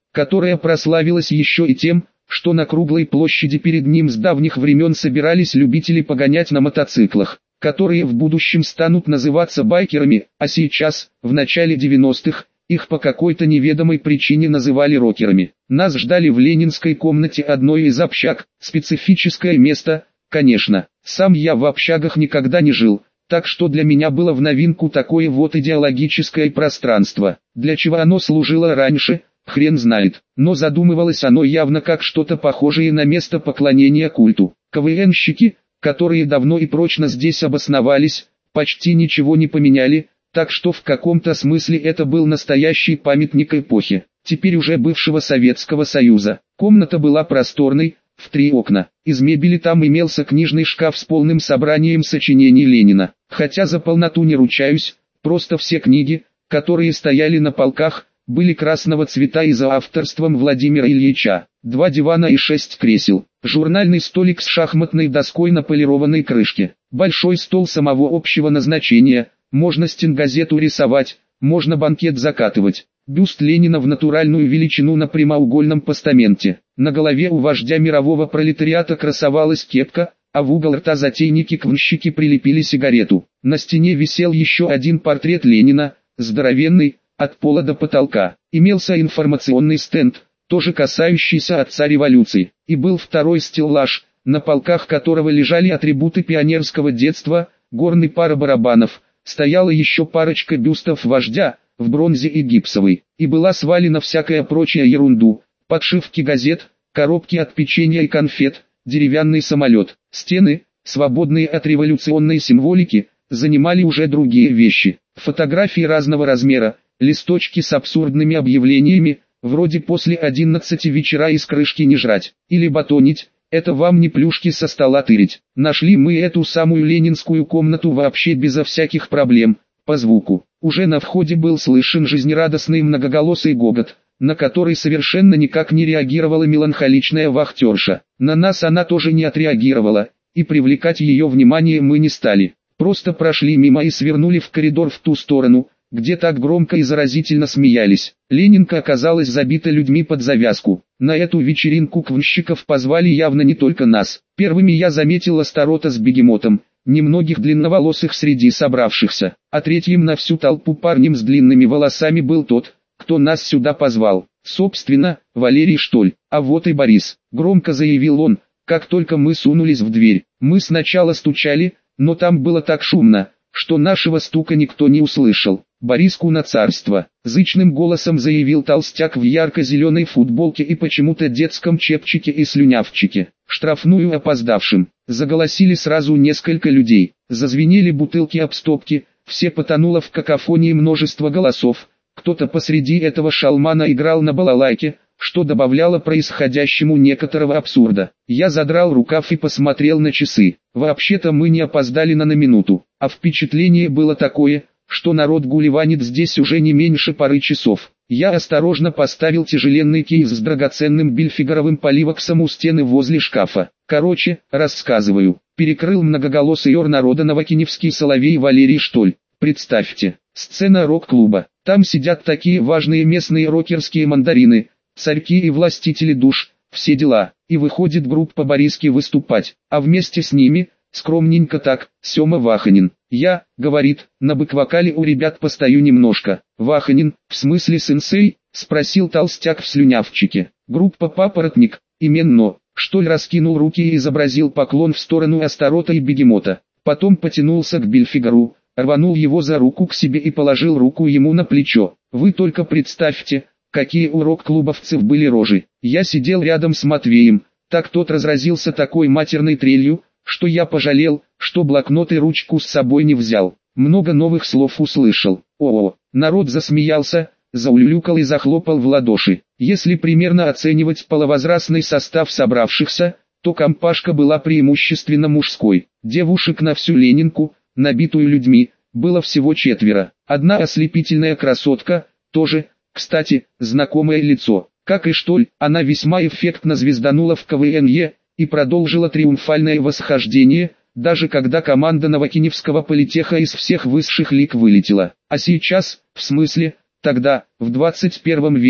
[SPEAKER 1] которая прославилась еще и тем, что на круглой площади перед ним с давних времен собирались любители погонять на мотоциклах, которые в будущем станут называться байкерами, а сейчас, в начале девяностых, их по какой-то неведомой причине называли рокерами. Нас ждали в ленинской комнате одной из общаг, специфическое место, конечно. Сам я в общагах никогда не жил, так что для меня было в новинку такое вот идеологическое пространство. Для чего оно служило раньше, хрен знает, но задумывалось оно явно как что-то похожее на место поклонения культу. КВНщики, которые давно и прочно здесь обосновались, почти ничего не поменяли, так что в каком-то смысле это был настоящий памятник эпохи, теперь уже бывшего Советского Союза. Комната была просторной, в три окна. Из мебели там имелся книжный шкаф с полным собранием сочинений Ленина. Хотя за полноту не ручаюсь, просто все книги, которые стояли на полках, были красного цвета и за авторством Владимира Ильича. Два дивана и шесть кресел. Журнальный столик с шахматной доской на полированной крышке. Большой стол самого общего назначения. Можно стенгазету рисовать, можно банкет закатывать. Бюст Ленина в натуральную величину на прямоугольном постаменте. На голове у вождя мирового пролетариата красовалась кепка, а в угол рта затейники-квнщики прилепили сигарету. На стене висел еще один портрет Ленина, здоровенный, от пола до потолка. Имелся информационный стенд, тоже касающийся отца революции. И был второй стеллаж, на полках которого лежали атрибуты пионерского детства, горный пара барабанов. Стояла еще парочка бюстов вождя, в бронзе и гипсовой, и была свалена всякая прочая ерунду, подшивки газет, коробки от печенья и конфет, деревянный самолет. Стены, свободные от революционной символики, занимали уже другие вещи. Фотографии разного размера, листочки с абсурдными объявлениями, вроде «после одиннадцати вечера из крышки не жрать» или «батонить». Это вам не плюшки со стола тырить. Нашли мы эту самую ленинскую комнату вообще безо всяких проблем, по звуку. Уже на входе был слышен жизнерадостный многоголосый гогот, на который совершенно никак не реагировала меланхоличная вахтерша. На нас она тоже не отреагировала, и привлекать ее внимание мы не стали. Просто прошли мимо и свернули в коридор в ту сторону, где так громко и заразительно смеялись. Ленинка оказалась забита людьми под завязку. На эту вечеринку квнщиков позвали явно не только нас. Первыми я заметил Астарота с бегемотом, немногих длинноволосых среди собравшихся, а третьим на всю толпу парнем с длинными волосами был тот, кто нас сюда позвал. Собственно, Валерий Штоль. А вот и Борис, громко заявил он, как только мы сунулись в дверь. Мы сначала стучали, но там было так шумно, что нашего стука никто не услышал. «Бориску на царство», — зычным голосом заявил толстяк в ярко-зеленой футболке и почему-то детском чепчике и слюнявчике. «Штрафную опоздавшим». Заголосили сразу несколько людей, зазвенели бутылки об стопки, все потонуло в какофонии множество голосов. Кто-то посреди этого шалмана играл на балалайке, что добавляло происходящему некоторого абсурда. Я задрал рукав и посмотрел на часы. Вообще-то мы не опоздали на на минуту, а впечатление было такое, что народ гуливанит здесь уже не меньше пары часов. Я осторожно поставил тяжеленный кейс с драгоценным бельфигаровым поливоксом у стены возле шкафа. Короче, рассказываю. Перекрыл многоголосый ор народа новокиневский соловей Валерий Штоль. Представьте, сцена рок-клуба. Там сидят такие важные местные рокерские мандарины, царьки и властители душ, все дела. И выходит группа Бориски выступать, а вместе с ними, скромненько так, Сема Ваханин. Я, говорит, на бэк-вокале у ребят постою немножко. Ваханин, в смысле сенсей? Спросил толстяк в слюнявчике. Группа «Папоротник», именно. Штоль раскинул руки и изобразил поклон в сторону Астарота и бегемота. Потом потянулся к Бельфигару, рванул его за руку к себе и положил руку ему на плечо. Вы только представьте, какие у рок-клубовцев были рожи. Я сидел рядом с Матвеем, так тот разразился такой матерной трелью, что я пожалел, что блокнот и ручку с собой не взял. Много новых слов услышал. О-о, народ засмеялся, заулюлюкал и захлопал в ладоши. Если примерно оценивать половозрастный состав собравшихся, то компашка была преимущественно мужской. Девушек на всю Ленинку, набитую людьми, было всего четверо. Одна ослепительная красотка, тоже, кстати, знакомое лицо. Как и Штоль, она весьма эффектно звезданула в КВНе и продолжила триумфальное восхождение, даже когда команда Новокиневского политеха из всех высших лиг вылетела. А сейчас, в смысле, тогда, в двадцать первом веке,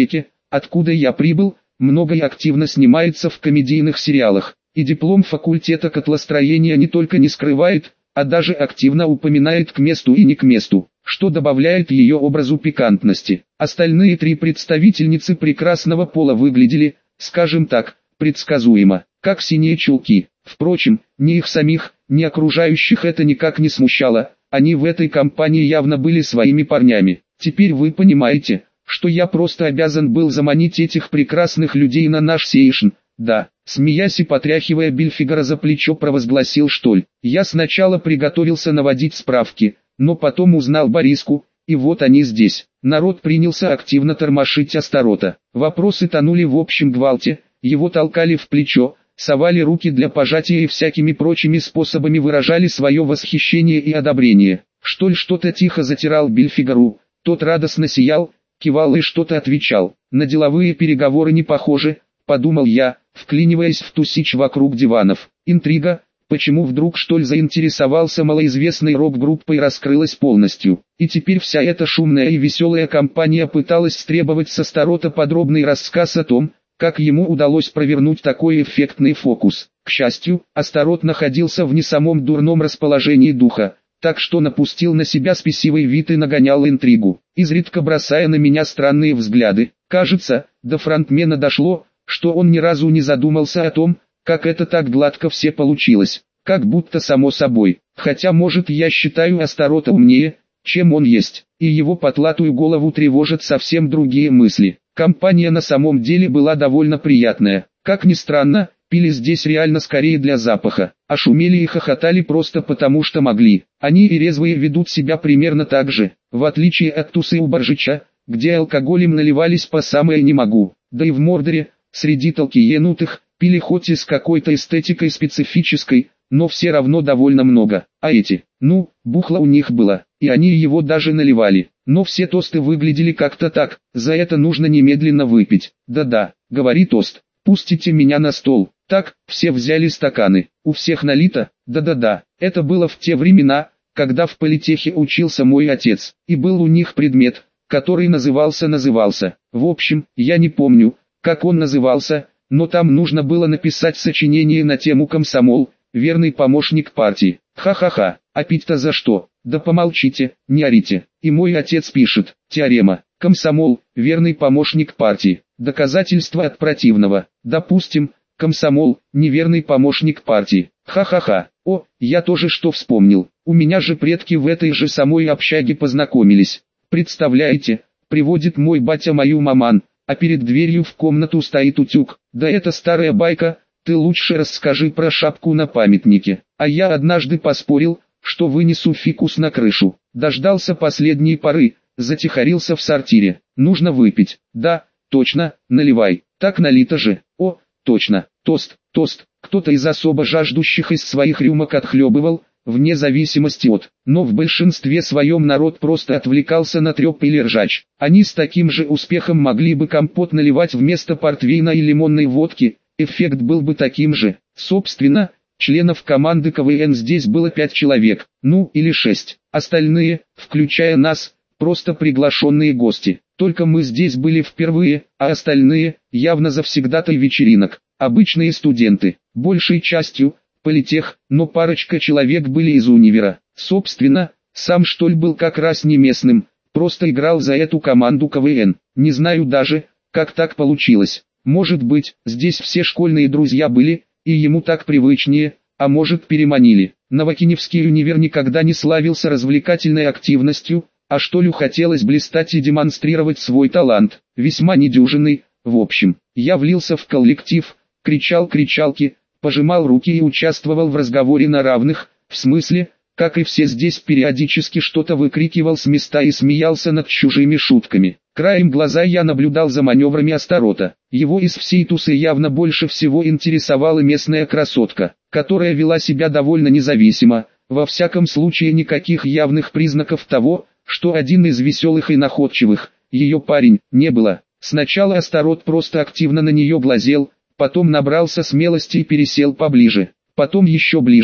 [SPEAKER 1] откуда я прибыл, много и активно снимается в комедийных сериалах, и диплом факультета котлостроения не только не скрывает, а даже активно упоминает к месту и не к месту, что добавляет ее образу пикантности. Остальные три представительницы прекрасного пола выглядели, скажем так, предсказуемо, как синие чулки. Впрочем, ни их самих, ни окружающих это никак не смущало, они в этой компании явно были своими парнями. Теперь вы понимаете, что я просто обязан был заманить этих прекрасных людей на наш сейшн. Да, смеясь и потряхивая Бильфигора за плечо, провозгласил Штоль. Я сначала приготовился наводить справки, но потом узнал Бориску, и вот они здесь. Народ принялся активно тормошить Астарота. Вопросы тонули в общем гвалте, его толкали в плечо, совали руки для пожатия и всякими прочими способами выражали свое восхищение и одобрение. Штоль что-то тихо затирал Бильфигору, тот радостно сиял, кивал и что-то отвечал. На деловые переговоры не похоже, подумал я, вклиниваясь в тусич вокруг диванов. Интрига, почему вдруг Штоль заинтересовался малоизвестной рок-группой, раскрылась полностью. И теперь вся эта шумная и веселая компания пыталась стребовать с Астарота подробный рассказ о том, как ему удалось провернуть такой эффектный фокус. К счастью, Астарот находился в не самом дурном расположении духа, так что напустил на себя спесивый вид и нагонял интригу, изредка бросая на меня странные взгляды. Кажется, до фронтмена дошло, что он ни разу не задумался о том, как это так гладко все получилось, как будто само собой. Хотя может я считаю Астарота умнее, чем он есть, и его потлатую голову тревожат совсем другие мысли. Компания на самом деле была довольно приятная. Как ни странно, пили здесь реально скорее для запаха, а шумели и хохотали просто потому что могли. Они и резвые ведут себя примерно так же, в отличие от тусы у Боржича, где алкоголем наливались по самое не могу. Да и в Мордоре, среди толкиенутых, пили хоть и с какой-то эстетикой специфической, но все равно довольно много. А эти, ну, бухло у них было, и они его даже наливали. Но все тосты выглядели как-то так, за это нужно немедленно выпить. Да-да, говори тост, пустите меня на стол. Так, все взяли стаканы, у всех налито, да-да-да. Это было в те времена, когда в политехе учился мой отец, и был у них предмет, который назывался-назывался. В общем, я не помню, как он назывался, но там нужно было написать сочинение на тему «Комсомол», верный помощник партии. Ха-ха-ха, а пить-то за что? Да помолчите, не орите. И мой отец пишет, теорема, комсомол, верный помощник партии. Доказательство от противного. Допустим, комсомол, неверный помощник партии. Ха-ха-ха. О, я тоже что вспомнил. У меня же предки в этой же самой общаге познакомились. Представляете, приводит мой батя мою маман, а перед дверью в комнату стоит утюг. Да это старая байка, ты лучше расскажи про шапку на памятнике. А я однажды поспорил, что вынесу фикус на крышу. Дождался последней поры, затихарился в сортире. Нужно выпить. Да, точно, наливай. Так налито же. О, точно, тост, тост. Кто-то из особо жаждущих из своих рюмок отхлебывал, вне зависимости от. Но в большинстве своем народ просто отвлекался на треп или ржач. Они с таким же успехом могли бы компот наливать вместо портвейна и лимонной водки. Эффект был бы таким же. Собственно, членов команды КВН здесь было пять человек, ну или шесть. Остальные, включая нас, просто приглашенные гости. Только мы здесь были впервые, а остальные, явно завсегдатай вечеринок, обычные студенты. Большей частью, политех, но парочка человек были из универа. Собственно, сам Штоль был как раз не местным, просто играл за эту команду КВН. Не знаю даже, как так получилось. Может быть, здесь все школьные друзья были, и ему так привычнее, а может переманили. Новокиневский универ никогда не славился развлекательной активностью, а Штолю хотелось блистать и демонстрировать свой талант, весьма недюжинный. В общем, я влился в коллектив, кричал кричалки, пожимал руки и участвовал в разговоре на равных, в смысле, как и все здесь, периодически что-то выкрикивал с места и смеялся над чужими шутками. Краем глаза я наблюдал за маневрами Астарота. Его из всей тусы явно больше всего интересовала местная красотка, которая вела себя довольно независимо, во всяком случае никаких явных признаков того, что один из веселых и находчивых, ее парень, не было. Сначала Астарот просто активно на нее глазел, потом набрался смелости и пересел поближе, потом еще ближе.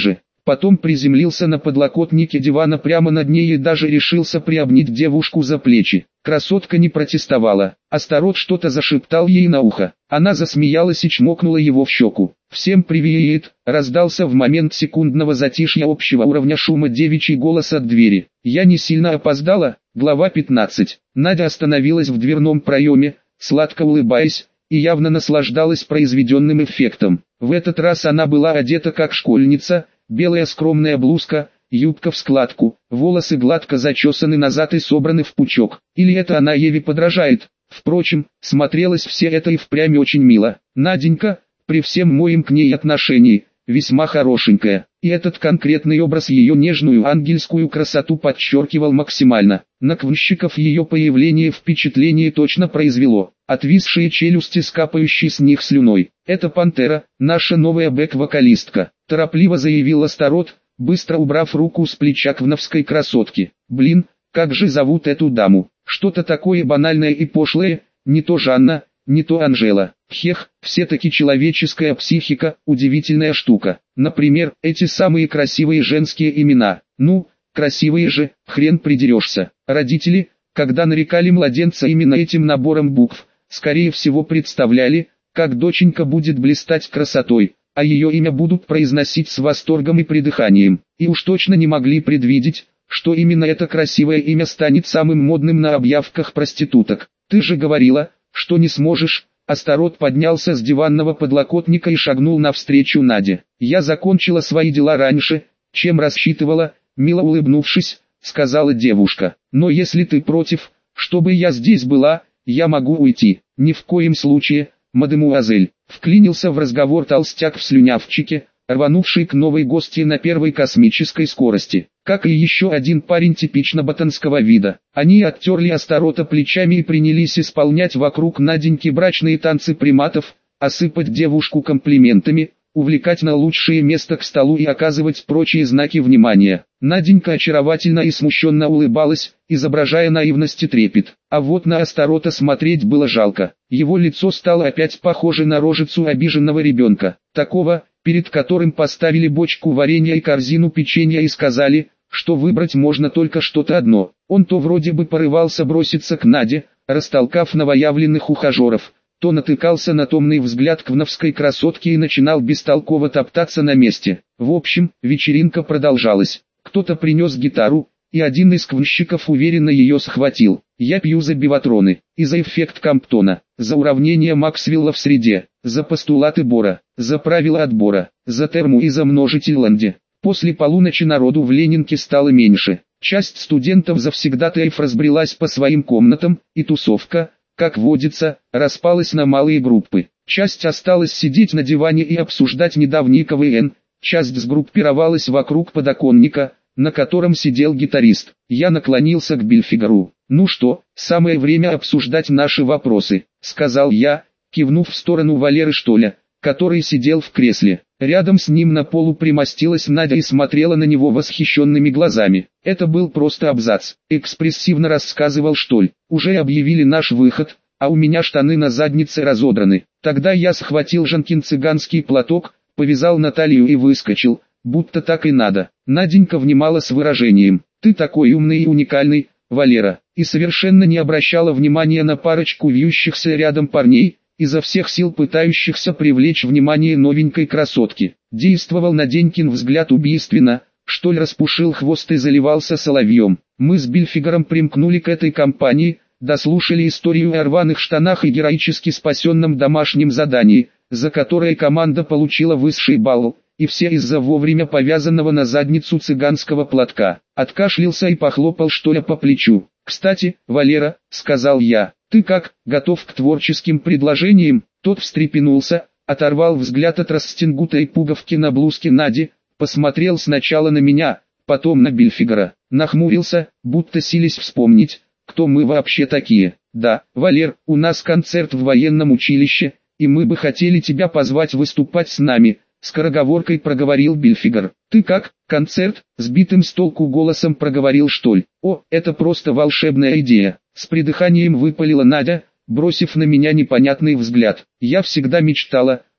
[SPEAKER 1] потом приземлился на подлокотнике дивана прямо над ней и даже решился приобнять девушку за плечи. Красотка не протестовала. Астарот что-то зашептал ей на ухо. Она засмеялась и чмокнула его в щеку. «Всем привет!» — раздался в момент секундного затишья общего уровня шума девичий голос от двери. «Я не сильно опоздала?» Глава пятнадцать. Надя остановилась в дверном проеме, сладко улыбаясь, и явно наслаждалась произведенным эффектом. В этот раз она была одета как школьница, белая скромная блузка, юбка в складку, волосы гладко зачесаны назад и собраны в пучок. Или это она Еве подражает? Впрочем, смотрелось все это и впрямь очень мило. Наденька, при всем моем к ней отношении, весьма хорошенькая. И этот конкретный образ ее нежную ангельскую красоту подчеркивал максимально. На квнщиков ее появление впечатление точно произвело. Отвисшие челюсти с капающей с них слюной. «Это Пантера, наша новая бэк-вокалистка», — торопливо заявил Астарот, быстро убрав руку с плеча квновской красотки. «Блин, как же зовут эту даму? Что-то такое банальное и пошлое, не то Жанна, не то Анжела. Хех, все-таки человеческая психика, удивительная штука. Например, эти самые красивые женские имена. Ну, красивые же, хрен придерешься. Родители, когда нарекали младенца именно этим набором букв, скорее всего представляли, как доченька будет блистать красотой, а ее имя будут произносить с восторгом и придыханием. И уж точно не могли предвидеть, что именно это красивое имя станет самым модным на объявках проституток. «Ты же говорила, что не сможешь». Астарот поднялся с диванного подлокотника и шагнул навстречу Наде. «Я закончила свои дела раньше, чем рассчитывала», мило улыбнувшись, сказала девушка. «Но если ты против, чтобы я здесь была, я могу уйти». «Ни в коем случае, мадемуазель», вклинился в разговор толстяк в слюнявчике, рванувший к новой гостье на первой космической скорости, как и еще один парень типично ботанского вида. Они оттерли Астарота плечами и принялись исполнять вокруг Наденьки брачные танцы приматов, осыпать девушку комплиментами, увлекать на лучшее место к столу и оказывать прочие знаки внимания. Наденька очаровательно и смущенно улыбалась, изображая наивность и трепет. А вот на Астарота смотреть было жалко. Его лицо стало опять похоже на рожицу обиженного ребенка, такого, перед которым поставили бочку варенья и корзину печенья и сказали, что выбрать можно только что-то одно. Он то вроде бы порывался броситься к Наде, растолкав новоявленных ухажеров, то натыкался на томный взгляд квновской красотки и начинал бестолково топтаться на месте. В общем, вечеринка продолжалась. Кто-то принес гитару, и один из квнщиков уверенно ее схватил. «Я пью за биватроны, и за эффект Камптона, за уравнение Максвелла в среде, за постулаты Бора, за правила отбора, за терму и за множитель Ланди». После полуночи народу в Ленинке стало меньше. Часть студентов завсегдатаев разбрелась по своим комнатам, и тусовка, как водится, распалась на малые группы. Часть осталась сидеть на диване и обсуждать недавний КВН, часть сгруппировалась вокруг подоконника, на котором сидел гитарист. Я наклонился к Бильфигару. «Ну что, самое время обсуждать наши вопросы», — сказал я, кивнув в сторону Валеры Штоля, который сидел в кресле. Рядом с ним на полу примостилась Надя и смотрела на него восхищенными глазами. «Это был просто абзац», — экспрессивно рассказывал Штоль. «Уже объявили наш выход, а у меня штаны на заднице разодраны. Тогда я схватил Жанкин цыганский платок, повязал на талию и выскочил, будто так и надо». Наденька внимала с выражением: «Ты такой умный и уникальный, Валера», и совершенно не обращала внимания на парочку вьющихся рядом парней, изо всех сил пытающихся привлечь внимание новенькой красотки. Действовал Наденькин взгляд убийственно, Штоль распушил хвост и заливался соловьем. Мы с Бильфигаром примкнули к этой компании, дослушали историю о рваных штанах и героически спасенном домашнем задании, за которое команда получила высший балл, и все из-за вовремя повязанного на задницу цыганского платка. Откашлялся и похлопал Штоля по плечу. «Кстати, Валера», — сказал я, — «ты как, готов к творческим предложениям?» Тот встрепенулся, оторвал взгляд от расстегнутой пуговки на блузке Нади, посмотрел сначала на меня, потом на Бильфигара, нахмурился, будто сились вспомнить, кто мы вообще такие. «Да, Валер, у нас концерт в военном училище, и мы бы хотели тебя позвать выступать с нами», — скороговоркой проговорил Бильфигар. «Ты как, концерт?» — сбитым с толку голосом проговорил Штоль. «О, это просто волшебная идея!» — с придыханием выпалила Надя, бросив на меня непонятный взгляд. «Я всегда мечтала,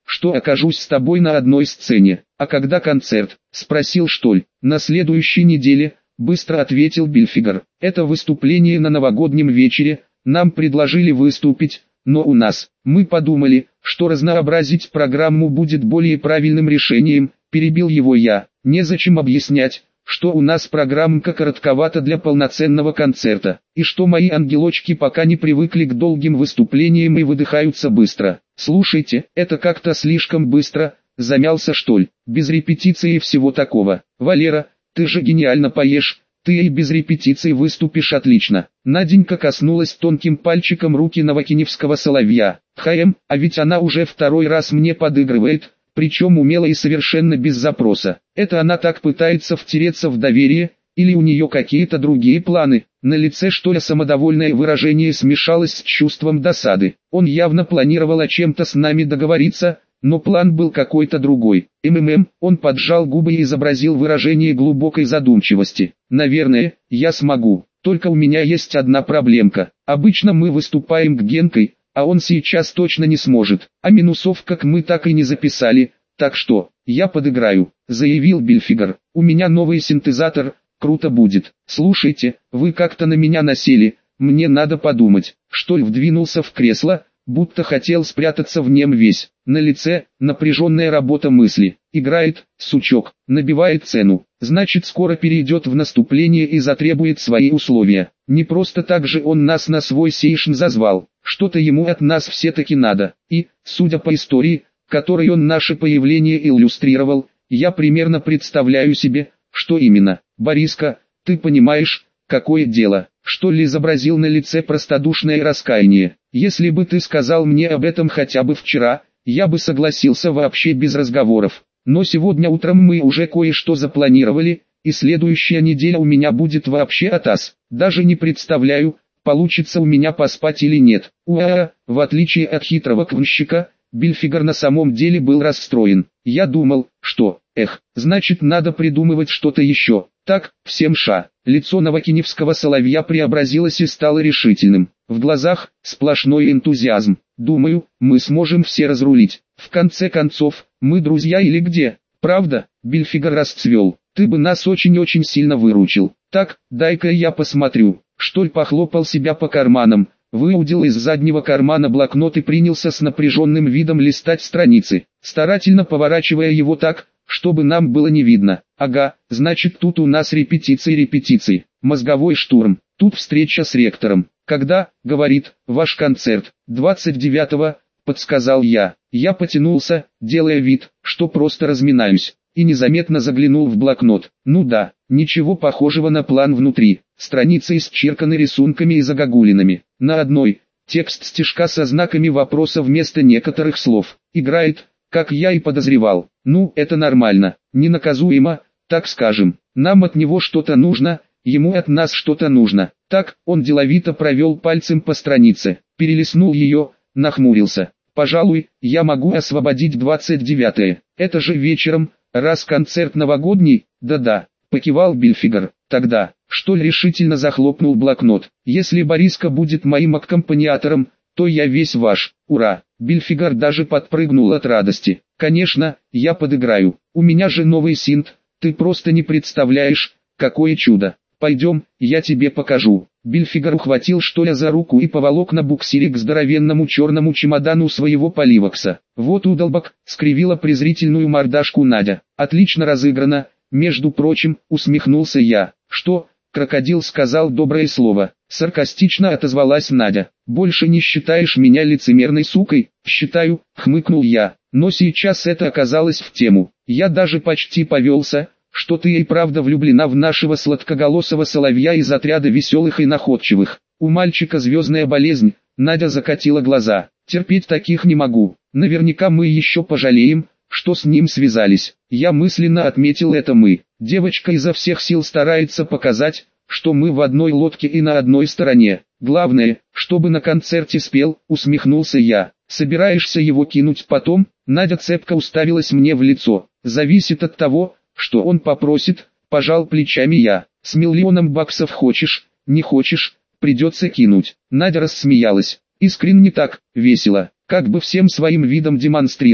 [SPEAKER 1] что окажусь с тобой на одной сцене. А когда концерт? Спросил Штоль. На следующей неделе, быстро ответил Бильфигер. Это выступление на новогоднем вечере, нам предложили выступить, но у нас, мы подумали, что разнообразить программу будет более правильным решением, перебил его я. Незачем объяснять, что у нас программка коротковата для полноценного концерта, и что мои ангелочки пока не привыкли к долгим выступлениям и выдыхаются быстро. Слушайте, это как-то слишком быстро, замялся Штоль, без репетиции и всего такого. Валера, ты же гениально поешь, ты и без репетиции выступишь отлично. Наденька коснулась тонким пальчиком руки новокиневского соловья. Хаем, а ведь она уже второй раз мне подыгрывает, причем умело и совершенно без запроса. Это она так пытается втереться в доверие, или у нее какие-то другие планы? На лице Штоля самодовольное выражение смешалось с чувством досады. Он явно планировал о чем-то с нами договориться, но план был какой-то другой. МММ, он поджал губы и изобразил выражение глубокой задумчивости. Наверное, я смогу, только у меня есть одна проблемка. Обычно мы выступаем к Генкой, а он сейчас точно не сможет. А минусов как мы так и не записали, так что, я подыграю, заявил Бильфигер. У меня новый синтезатор, круто будет. Слушайте, вы как-то на меня насели, мне надо подумать. Штоль вдвинулся в кресло, будто хотел спрятаться в нем весь. На лице напряженная работа мысли. Играет, сучок, набивает цену. Значит, скоро перейдет в наступление и затребует свои условия. Не просто так же он нас на свой сейшн зазвал. Что-то ему от нас все-таки надо. И, судя по истории, которой он наше появление иллюстрировал, я примерно представляю себе, что именно. Бориска, ты понимаешь, какое дело? Штоль изобразил на лице простодушное раскаяние. Если бы ты сказал мне об этом хотя бы вчера, я бы согласился вообще без разговоров. Но сегодня утром мы уже кое-что запланировали, и следующая неделя у меня будет вообще атас. Даже не представляю, получится у меня поспать или нет. Уа, в отличие от хитрого квнщика, Бильфигер на самом деле был расстроен. Я думал, что, эх, значит надо придумывать что-то еще. Так, всем ша. Лицо новокиневского соловья преобразилось и стало решительным. В глазах сплошной энтузиазм. Думаю, мы сможем все разрулить. В конце концов, мы друзья или где? Правда? Бильфигер расцвел. Ты бы нас очень-очень сильно выручил. Так, дай-ка я посмотрю. Штоль похлопал себя по карманам, выудил из заднего кармана блокнот и принялся с напряженным видом листать страницы, старательно поворачивая его так, чтобы нам было не видно. Ага, значит тут у нас репетиции-репетиции, мозговой штурм, тут встреча с ректором. Когда, говорит, ваш концерт? двадцать девятого, подсказал я. Я потянулся, делая вид, что просто разминаюсь, и незаметно заглянул в блокнот. Ну да, ничего похожего на план внутри. Страницы исчерканы рисунками и загогулинами. На одной – текст стишка со знаками вопроса вместо некоторых слов. Играет, как я и подозревал. Ну, это нормально, ненаказуемо, так скажем. Нам от него что-то нужно, ему от нас что-то нужно. Так, он деловито провел пальцем по странице, перелистнул ее, нахмурился. Пожалуй, я могу освободить двадцать девятое. Это же вечером, раз концерт новогодний, да-да, покивал Бильфигер. Тогда, Штоль решительно захлопнул блокнот. Если Бориска будет моим аккомпаниатором, то я весь ваш. Ура! Бильфигер даже подпрыгнул от радости. Конечно, я подыграю. У меня же новый синт. Ты просто не представляешь, какое чудо. Пойдем, я тебе покажу. Бильфигер ухватил Штоля за руку и поволок на буксире к здоровенному черному чемодану своего поливокса. Вот удолбок, скривила презрительную мордашку Надя. Отлично разыграно, между прочим, усмехнулся я. Что? Крокодил сказал доброе слово. Саркастично отозвалась Надя. Больше не считаешь меня лицемерной сукой? Считаю, хмыкнул я. Но сейчас это оказалось в тему. Я даже почти повелся, что ты и правда влюблена в нашего сладкоголосого соловья из отряда веселых и находчивых. У мальчика звездная болезнь. Надя закатила глаза. Терпеть таких не могу. Наверняка мы еще пожалеем, что с ним связались. Я мысленно отметил это мы. Девочка изо всех сил старается показать, что мы в одной лодке и на одной стороне. Главное, чтобы на концерте спел, усмехнулся я. Собираешься его кинуть потом? Надя цепко уставилась мне в лицо. Зависит от того, что он попросит, пожал плечами я. С миллионом баксов хочешь, не хочешь, придется кинуть. Надя рассмеялась. Искренне так, весело, как бы всем своим видом демонстрируя,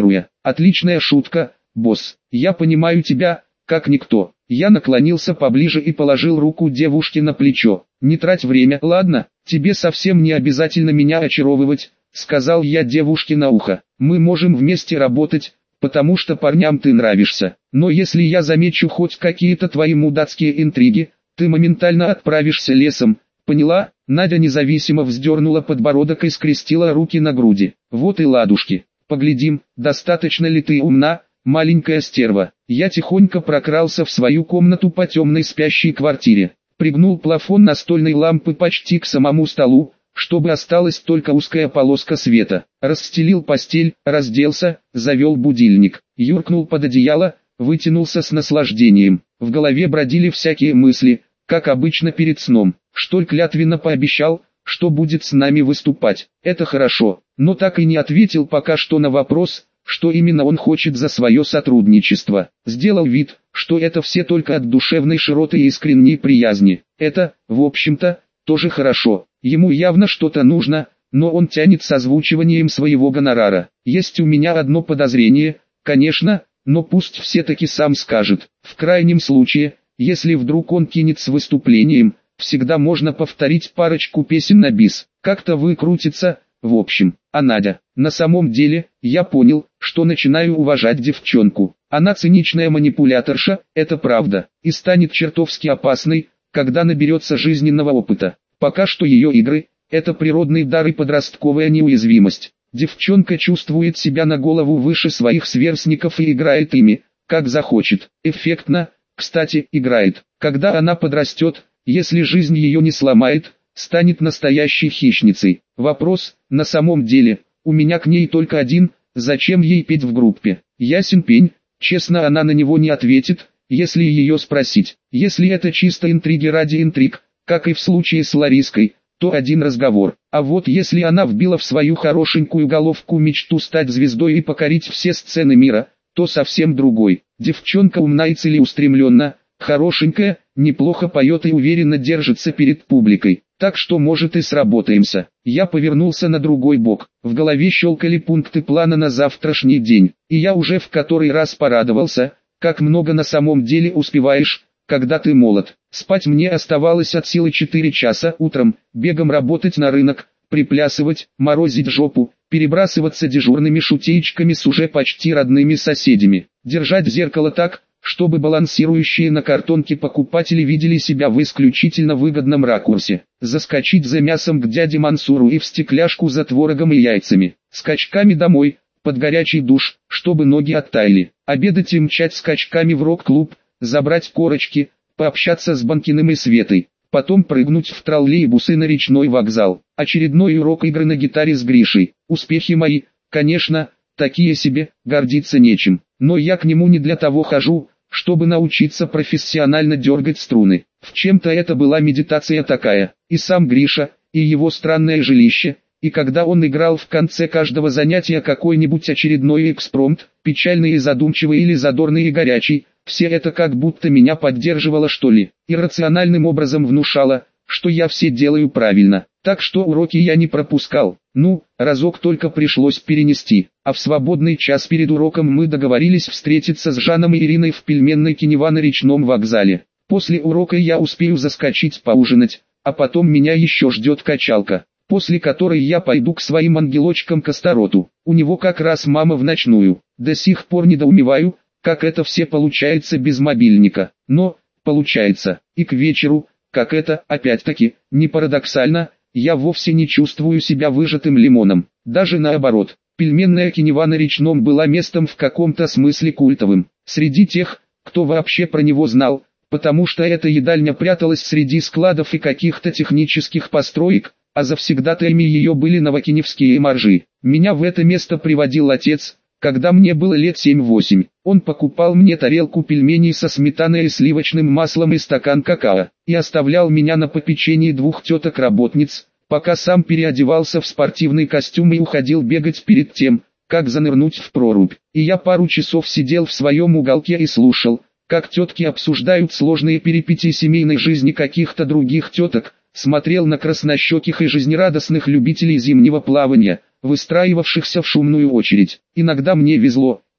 [SPEAKER 1] Отличная шутка, босс. Я понимаю тебя, как никто. Я наклонился поближе и положил руку девушке на плечо. Не трать время, ладно, тебе совсем не обязательно меня очаровывать, сказал я девушке на ухо. Мы можем вместе работать, потому что парням ты нравишься. Но если я замечу хоть какие-то твои мудацкие интриги, ты моментально отправишься лесом. Поняла? Надя независимо вздернула подбородок и скрестила руки на груди. Вот и ладушки. Поглядим, достаточно ли ты умна, маленькая стерва. Я тихонько прокрался в свою комнату по темной спящей квартире. Пригнул плафон настольной лампы почти к самому столу, чтобы осталась только узкая полоска света. Расстелил постель, разделся, завел будильник. Юркнул под одеяло, вытянулся с наслаждением. В голове бродили всякие мысли, как обычно перед сном. Штоль клятвенно пообещал, что будет с нами выступать. Это хорошо, но так и не ответил пока что на вопрос, что именно он хочет за свое сотрудничество. Сделал вид, что это все только от душевной широты и искренней приязни. Это, в общем-то, тоже хорошо. Ему явно что-то нужно, но он тянет с озвучиванием своего гонорара. Есть у меня одно подозрение, конечно, но пусть все-таки сам скажет. В крайнем случае, если вдруг он кинет с выступлением, всегда можно повторить парочку песен на бис. Как-то выкрутится, в общем. А Надя, на самом деле, я понял, что начинаю уважать девчонку. Она циничная манипуляторша, это правда, и станет чертовски опасной, когда наберется жизненного опыта. Пока что ее игры – это природный дар и подростковая неуязвимость. Девчонка чувствует себя на голову выше своих сверстников и играет ими, как захочет. Эффектно, кстати, играет. Когда она подрастет, если жизнь ее не сломает, станет настоящей хищницей. Вопрос, на самом деле, у меня к ней только один: зачем ей петь в группе? Ясен пень, честно она на него не ответит, если ее спросить. Если это чисто интриги ради интриг, как и в случае с Лариской, то один разговор. А вот если она вбила в свою хорошенькую головку мечту стать звездой и покорить все сцены мира, то совсем другой. Девчонка умна и целеустремленна, хорошенькая, неплохо поет и уверенно держится перед публикой. Так что может и сработаемся. Я повернулся на другой бок. В голове щелкали пункты плана на завтрашний день. И я уже в который раз порадовался, как много на самом деле успеваешь, когда ты молод. Спать мне оставалось от силы четыре часа утром, бегом работать на рынок, приплясывать, морозить жопу, перебрасываться дежурными шутеечками с уже почти родными соседями, держать зеркало так, чтобы балансирующие на картонке покупатели видели себя в исключительно выгодном ракурсе, заскочить за мясом к дяде Мансуру и в стекляшку за творогом и яйцами, скачками домой, под горячий душ, чтобы ноги оттаяли, обедать и мчать скачками в рок-клуб, забрать корочки, пообщаться с Банкиным и Светой, потом прыгнуть в троллейбус и на речной вокзал. Очередной урок игры на гитаре с Гришей. Успехи мои, конечно, такие себе, гордиться нечем, но я к нему не для того хожу, чтобы научиться профессионально дергать струны. В чем-то это была медитация такая, и сам Гриша, и его странное жилище, и когда он играл в конце каждого занятия какой-нибудь очередной экспромт, печальный и задумчивый или задорный и горячий, все это как будто меня поддерживало что ли, и рациональным образом внушало, что я все делаю правильно, так что уроки я не пропускал. Ну, разок только пришлось перенести, а в свободный час перед уроком мы договорились встретиться с Жаном и Ириной в пельменной Кинева на речном вокзале. После урока я успею заскочить поужинать, а потом меня еще ждет качалка, после которой я пойду к своим ангелочкам к Астароту. У него как раз мама в ночную. До сих пор недоумеваю, как это все получается без мобильника, но получается. И к вечеру, как это, опять-таки, не парадоксально, я вовсе не чувствую себя выжатым лимоном. Даже наоборот, пельменная Кинева на речном была местом в каком-то смысле культовым, среди тех, кто вообще про него знал, потому что эта едальня пряталась среди складов и каких-то технических построек, а завсегдатаями ее были новокиневские моржи. Меня в это место приводил отец, когда мне было лет семь-восемь. Он покупал мне тарелку пельменей со сметаной и сливочным маслом и стакан какао, и оставлял меня на попечении двух теток-работниц, пока сам переодевался в спортивный костюм и уходил бегать перед тем, как занырнуть в прорубь. И я пару часов сидел в своем уголке и слушал, как тетки обсуждают сложные перипетии семейной жизни каких-то других теток, смотрел на краснощеких и жизнерадостных любителей зимнего плавания, выстраивавшихся в шумную очередь. Иногда мне везло,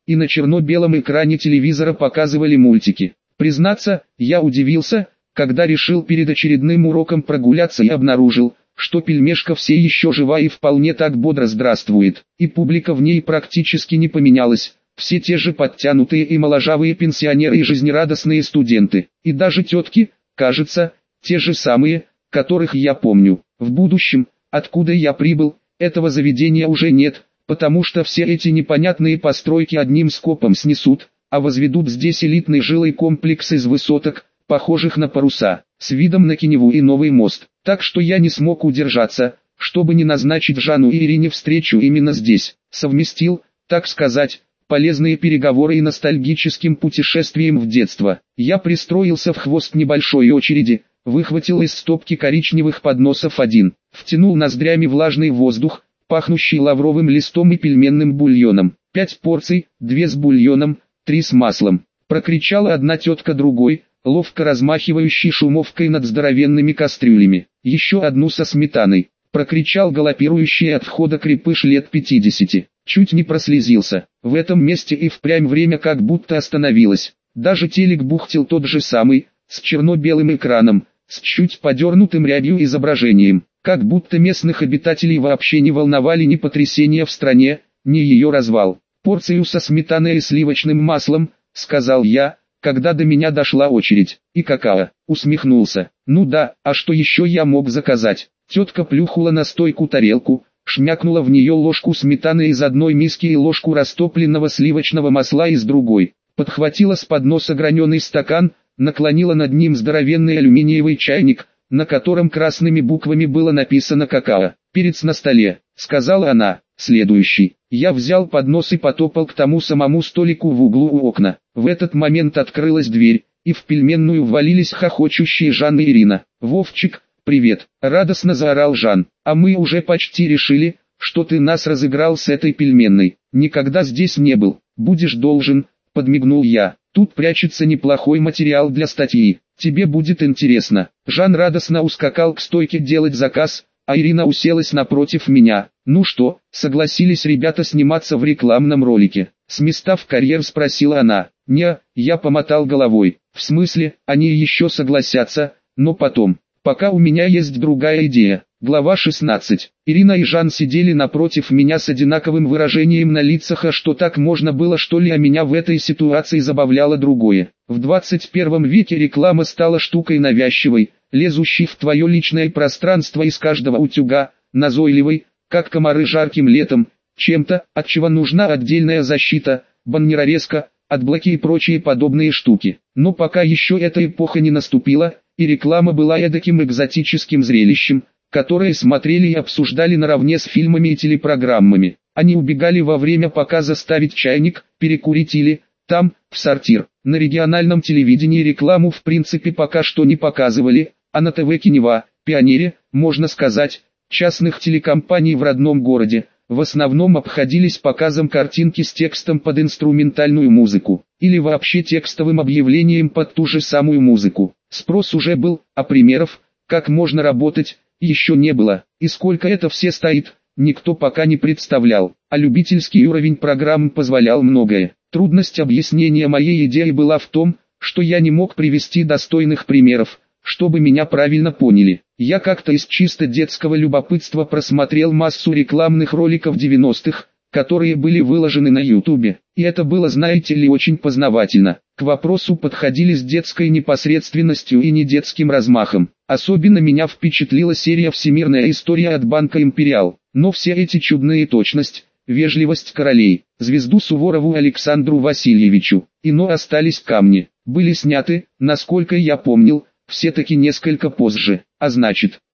[SPEAKER 1] и на черно-белом экране телевизора показывали мультики. Признаться, я удивился, когда решил перед очередным уроком прогуляться и обнаружил, что пельмешка все еще жива и вполне так бодро здравствует, и публика в ней практически не поменялась. Все те же подтянутые и моложавые пенсионеры и жизнерадостные студенты, и даже тетки, кажется, те же самые, которых я помню. В будущем, откуда я прибыл, этого заведения уже нет, потому что все эти непонятные постройки одним скопом снесут, а возведут здесь элитный жилой комплекс из высоток, похожих на паруса, с видом на Кеневу и Новый мост. Так что я не смог удержаться, чтобы не назначить Жану и Ирине встречу именно здесь. Совместил, так сказать, полезные переговоры и ностальгическим путешествием в детство. Я пристроился в хвост небольшой очереди, выхватил из стопки коричневых подносов один, втянул ноздрями влажный воздух, пахнущий лавровым листом и пельменным бульоном. Пять порций, две с бульоном, три с маслом. Прокричала одна тетка другой, ловко размахивающий шумовкой над здоровенными кастрюлями. Еще одну со сметаной. Прокричал галопирующий от входа крепыш лет пятидесяти. Чуть не прослезился. В этом месте и впрямь время как будто остановилось. Даже телек бухтел тот же самый, с черно-белым экраном, с чуть подернутым рябью изображением. Как будто местных обитателей вообще не волновали ни потрясения в стране, ни ее развал. «Порцию со сметаной и сливочным маслом», — сказал я, когда до меня дошла очередь. «И какао», — усмехнулся. «Ну да, а что еще я мог заказать?» Тетка плюхнула на стойку тарелку, шмякнула в нее ложку сметаны из одной миски и ложку растопленного сливочного масла из другой. Подхватила с подноса граненый стакан, наклонила над ним здоровенный алюминиевый чайник, на котором красными буквами было написано «какао». «Перец на столе», — сказала она. «Следующий». Я взял поднос и потопал к тому самому столику в углу у окна. В этот момент открылась дверь, и в пельменную ввалились хохочущие Жан и Ирина. «Вовчик, привет!» — радостно заорал Жан. «А мы уже почти решили, что ты нас разыграл с этой пельменной. Никогда здесь не был. Будешь должен», — подмигнул я. «Тут прячется неплохой материал для статьи. Тебе будет интересно». Жан радостно ускакал к стойке делать заказ, а Ирина уселась напротив меня. «Ну что, согласились ребята сниматься в рекламном ролике?» С места в карьер спросила она. «Не», я помотал головой. «В смысле, они еще согласятся, но потом. Пока у меня есть другая идея». Глава шестнадцать. Ирина и Жан сидели напротив меня с одинаковым выражением на лицах, а что так можно было, что ли, а меня в этой ситуации забавляло другое. В двадцать первом веке реклама стала штукой навязчивой, лезущей в твое личное пространство из каждого утюга, назойливой, как комары жарким летом, чем-то, от чего нужна отдельная защита, баннерорезка, отблоки и прочие подобные штуки. Но пока еще эта эпоха не наступила, и реклама была эдаким экзотическим зрелищем, которые смотрели и обсуждали наравне с фильмами и телепрограммами. Они убегали во время показа ставить чайник, перекурить или, там, в сортир. На региональном телевидении рекламу в принципе пока что не показывали, а на ТВ Кенева, Пионере, можно сказать, частных телекомпаний в родном городе, в основном обходились показом картинки с текстом под инструментальную музыку, или вообще текстовым объявлением под ту же самую музыку. Спрос уже был, а примеров, как можно работать, еще не было, и сколько это все стоит, никто пока не представлял, а любительский уровень программ позволял многое. Трудность объяснения моей идеи была в том, что я не мог привести достойных примеров, чтобы меня правильно поняли. Я как-то из чисто детского любопытства просмотрел массу рекламных роликов девяностых, которые были выложены на ютубе, и это было, знаете ли, очень познавательно. К вопросу подходили с детской непосредственностью и не детским размахом. Особенно меня впечатлила серия «Всемирная история» от банка «Империал». Но все эти чудные точность, вежливость королей, звезду Суворову Александру Васильевичу, ино остались камни, были сняты, насколько я помнил, все-таки несколько позже, а значит,